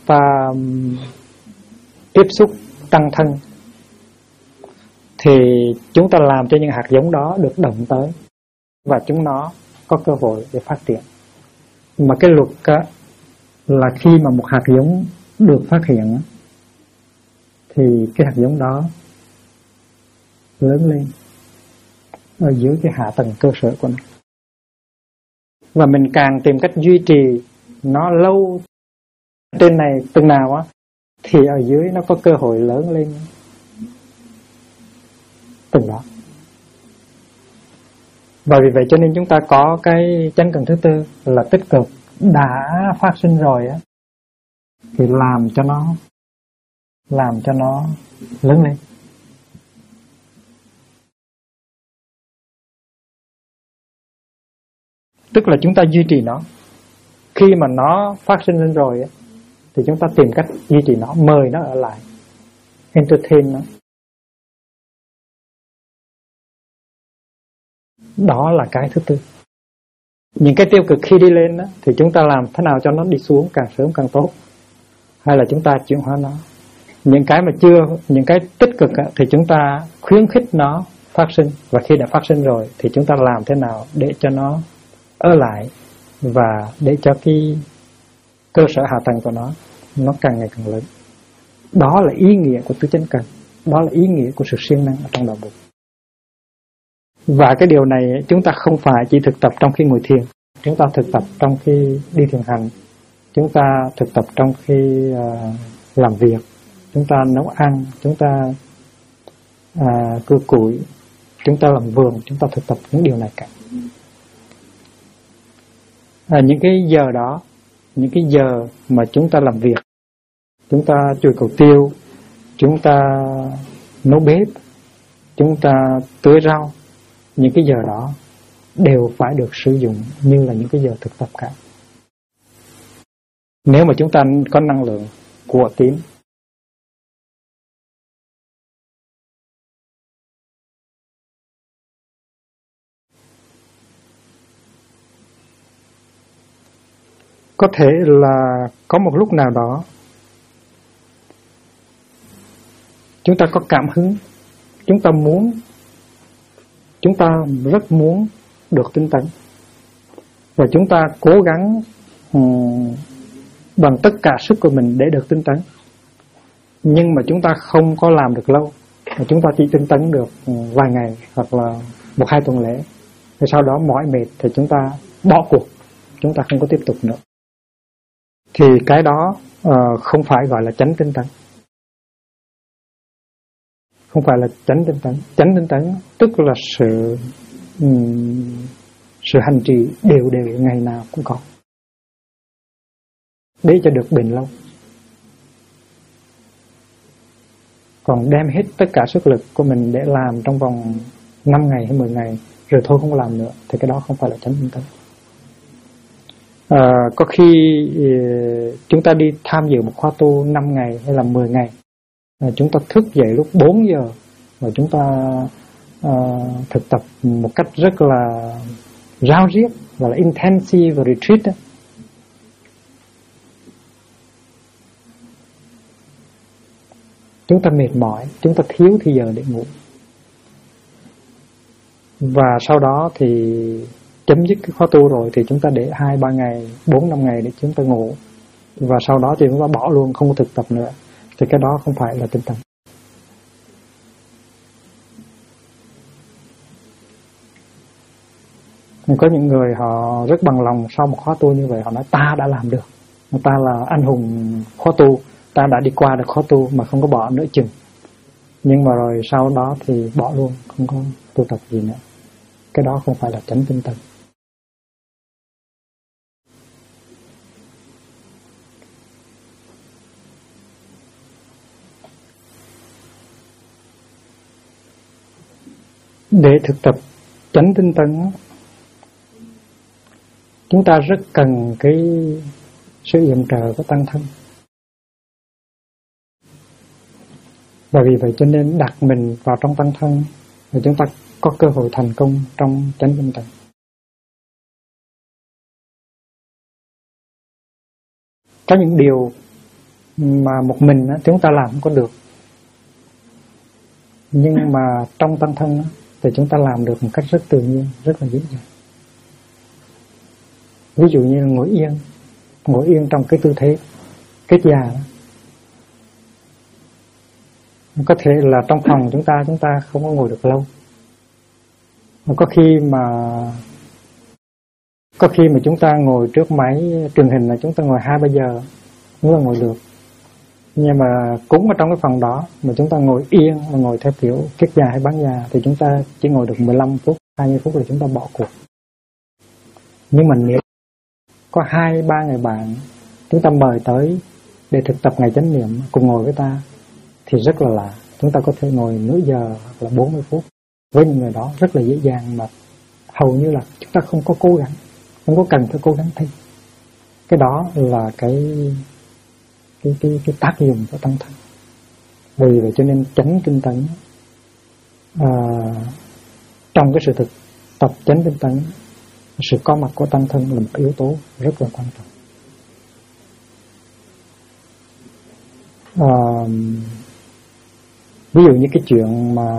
tiếp xúc tăng thân, thì chúng ta làm cho những hạt giống đó được động tới và chúng nó có cơ hội để phát triển. Mà cái luật là khi mà một hạt giống được phát hiện thì cái hạt giống đó lớn lên ở dưới cái hạ tầng cơ sở của nó, và mình càng tìm cách duy trì nó lâu trên này từng nào á, thì ở dưới nó có cơ hội lớn lên từng đó. Và vì vậy cho nên chúng ta có cái chánh cần thứ tư là tích cực. Đã phát sinh rồi á thì làm cho nó lớn lên. Tức là chúng ta duy trì nó. Khi mà nó phát sinh lên rồi á, thì chúng ta tìm cách duy trì nó, mời nó ở lại, entertain nó. Đó là cái thứ tư. Những cái tiêu cực khi đi lên đó, thì chúng ta làm thế nào cho nó đi xuống càng sớm càng tốt, hay là chúng ta chuyển hóa nó. Những cái mà chưa, những cái tích cực đó, thì chúng ta khuyến khích nó phát sinh, và khi đã phát sinh rồi thì chúng ta làm thế nào để cho nó ở lại, và để cho cái cơ sở hạ tầng của nó nó càng ngày càng lớn. Đó là ý nghĩa của tứ chánh cần, đó là ý nghĩa của sự siêng năng ở trong đạo Bụt. Và cái điều này chúng ta không phải chỉ thực tập trong khi ngồi thiền, chúng ta thực tập trong khi đi thiền hành, chúng ta thực tập trong khi làm việc, chúng ta nấu ăn, chúng ta cưa củi, chúng ta làm vườn, chúng ta thực tập những điều này cả. Những cái giờ đó, những cái giờ mà chúng ta làm việc, chúng ta chùi cầu tiêu, chúng ta nấu bếp, chúng ta tưới rau, những cái giờ đó đều phải được sử dụng như là những cái giờ thực tập cả. Nếu mà chúng ta có năng lượng của tín, có thể là có một lúc nào đó chúng ta có cảm hứng, chúng ta rất muốn được tinh tấn, và chúng ta cố gắng bằng tất cả sức của mình để được tinh tấn. Nhưng mà chúng ta không có làm được lâu, và chúng ta chỉ tinh tấn được vài ngày hoặc là 1-2 tuần lễ, rồi sau đó mỏi mệt thì chúng ta bỏ cuộc, chúng ta không có tiếp tục nữa. Thì cái đó không phải gọi là chánh tinh tấn. Không phải là chánh tinh tấn. Chánh tinh tấn tức là sự hành trì đều đều ngày nào cũng có, để cho được bền lâu. Còn đem hết tất cả sức lực của mình để làm trong vòng 5 ngày hay 10 ngày rồi thôi không làm nữa, thì cái đó không phải là chánh tinh tấn. Có khi chúng ta đi tham dự một khóa tu 5 ngày hay là 10 ngày, chúng ta thức dậy lúc 4 giờ và chúng ta thực tập một cách rất là ráo riết, gọi là intensive retreat đó. Chúng ta mệt mỏi, chúng ta thiếu thì giờ để ngủ, và sau đó thì chấm dứt cái khóa tu rồi thì chúng ta để 2-3 ngày, 4-5 ngày để chúng ta ngủ, và sau đó thì chúng ta bỏ luôn, không có thực tập nữa, thì cái đó không phải là tinh tấn. Có những người họ rất bằng lòng sau một khóa tu như vậy, họ nói ta đã làm được, ta là anh hùng khóa tu, ta đã đi qua được khóa tu mà không có bỏ nữa chừng. Nhưng mà rồi sau đó thì bỏ luôn, không có tu tập gì nữa. Cái đó không phải là chánh tinh tấn. Để thực tập chánh tinh tấn, chúng ta rất cần cái sự yểm trợ của tăng thân. Và vì vậy cho nên đặt mình vào trong tăng thân, để chúng ta có cơ hội thành công trong chánh tinh tấn. Có những điều mà một mình chúng ta làm không có được, nhưng mà trong tăng thân thì chúng ta làm được một cách rất tự nhiên, rất là dễ dàng. Ví dụ như là ngồi yên trong cái tư thế kết già đó. Có thể là trong phòng chúng ta không có ngồi được lâu. Có khi mà chúng ta ngồi trước máy truyền hình là chúng ta ngồi 2-3 giờ cũng là ngồi được. Nhưng mà cũng ở trong cái phòng đó mà chúng ta ngồi yên, mà ngồi theo kiểu kết già hay bán già thì chúng ta chỉ ngồi được 15 phút, 20 phút là chúng ta bỏ cuộc. Nhưng mà nếu có 2-3 người bạn chúng ta mời tới để thực tập ngày chánh niệm cùng ngồi với ta thì rất là lạ. Chúng ta có thể ngồi nửa giờ hoặc là 40 phút với những người đó rất là dễ dàng, mà hầu như là chúng ta không có cố gắng, không có cần phải cố gắng thêm. Cái đó là cái tác dụng của tăng thân. Vì vậy cho nên chánh tinh tấn, trong cái sự thực tập chánh tinh tấn, sự có mặt của tăng thân là một yếu tố rất là quan trọng. Ví dụ như cái chuyện mà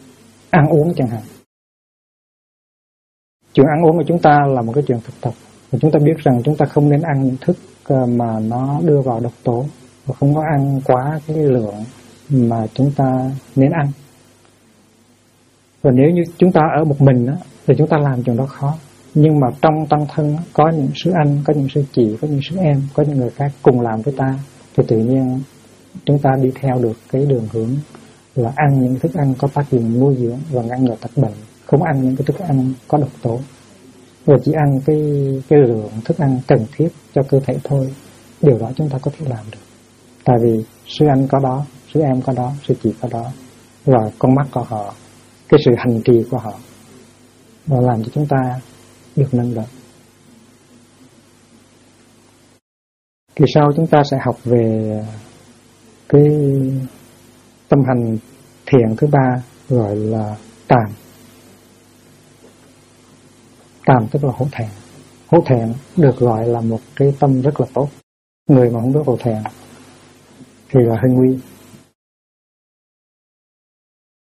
ăn uống chẳng hạn. Chuyện ăn uống của chúng ta là một cái chuyện thực tập, Và chúng ta biết rằng chúng ta không nên ăn những thức mà nó đưa vào độc tố, và không có ăn quá cái lượng mà chúng ta nên ăn. Và nếu như chúng ta ở một mình á, thì chúng ta làm chuyện đó khó. Nhưng mà trong tăng thân có những sư anh, có những sư chị, có những sư em, có những người khác cùng làm với ta, thì tự nhiên chúng ta đi theo được cái đường hướng là ăn những thức ăn có tác dụng nuôi dưỡng và ngăn ngừa tật bệnh, không ăn những cái thức ăn có độc tố, và chỉ ăn cái lượng thức ăn cần thiết cho cơ thể thôi. Điều đó chúng ta có thể làm được, tại vì sư anh có đó, sư em có đó, sư chị có đó, và con mắt của họ, cái sự hành trì của họ, và làm cho chúng ta được nâng đỡ. Kỳ sau chúng ta sẽ học về cái tâm hành thiện thứ ba, gọi là tàm. Tàm tức là hổ thẹn. Hổ thẹn được gọi là một cái tâm rất là tốt. Người mà không biết hổ thẹn thì là hơi nguy.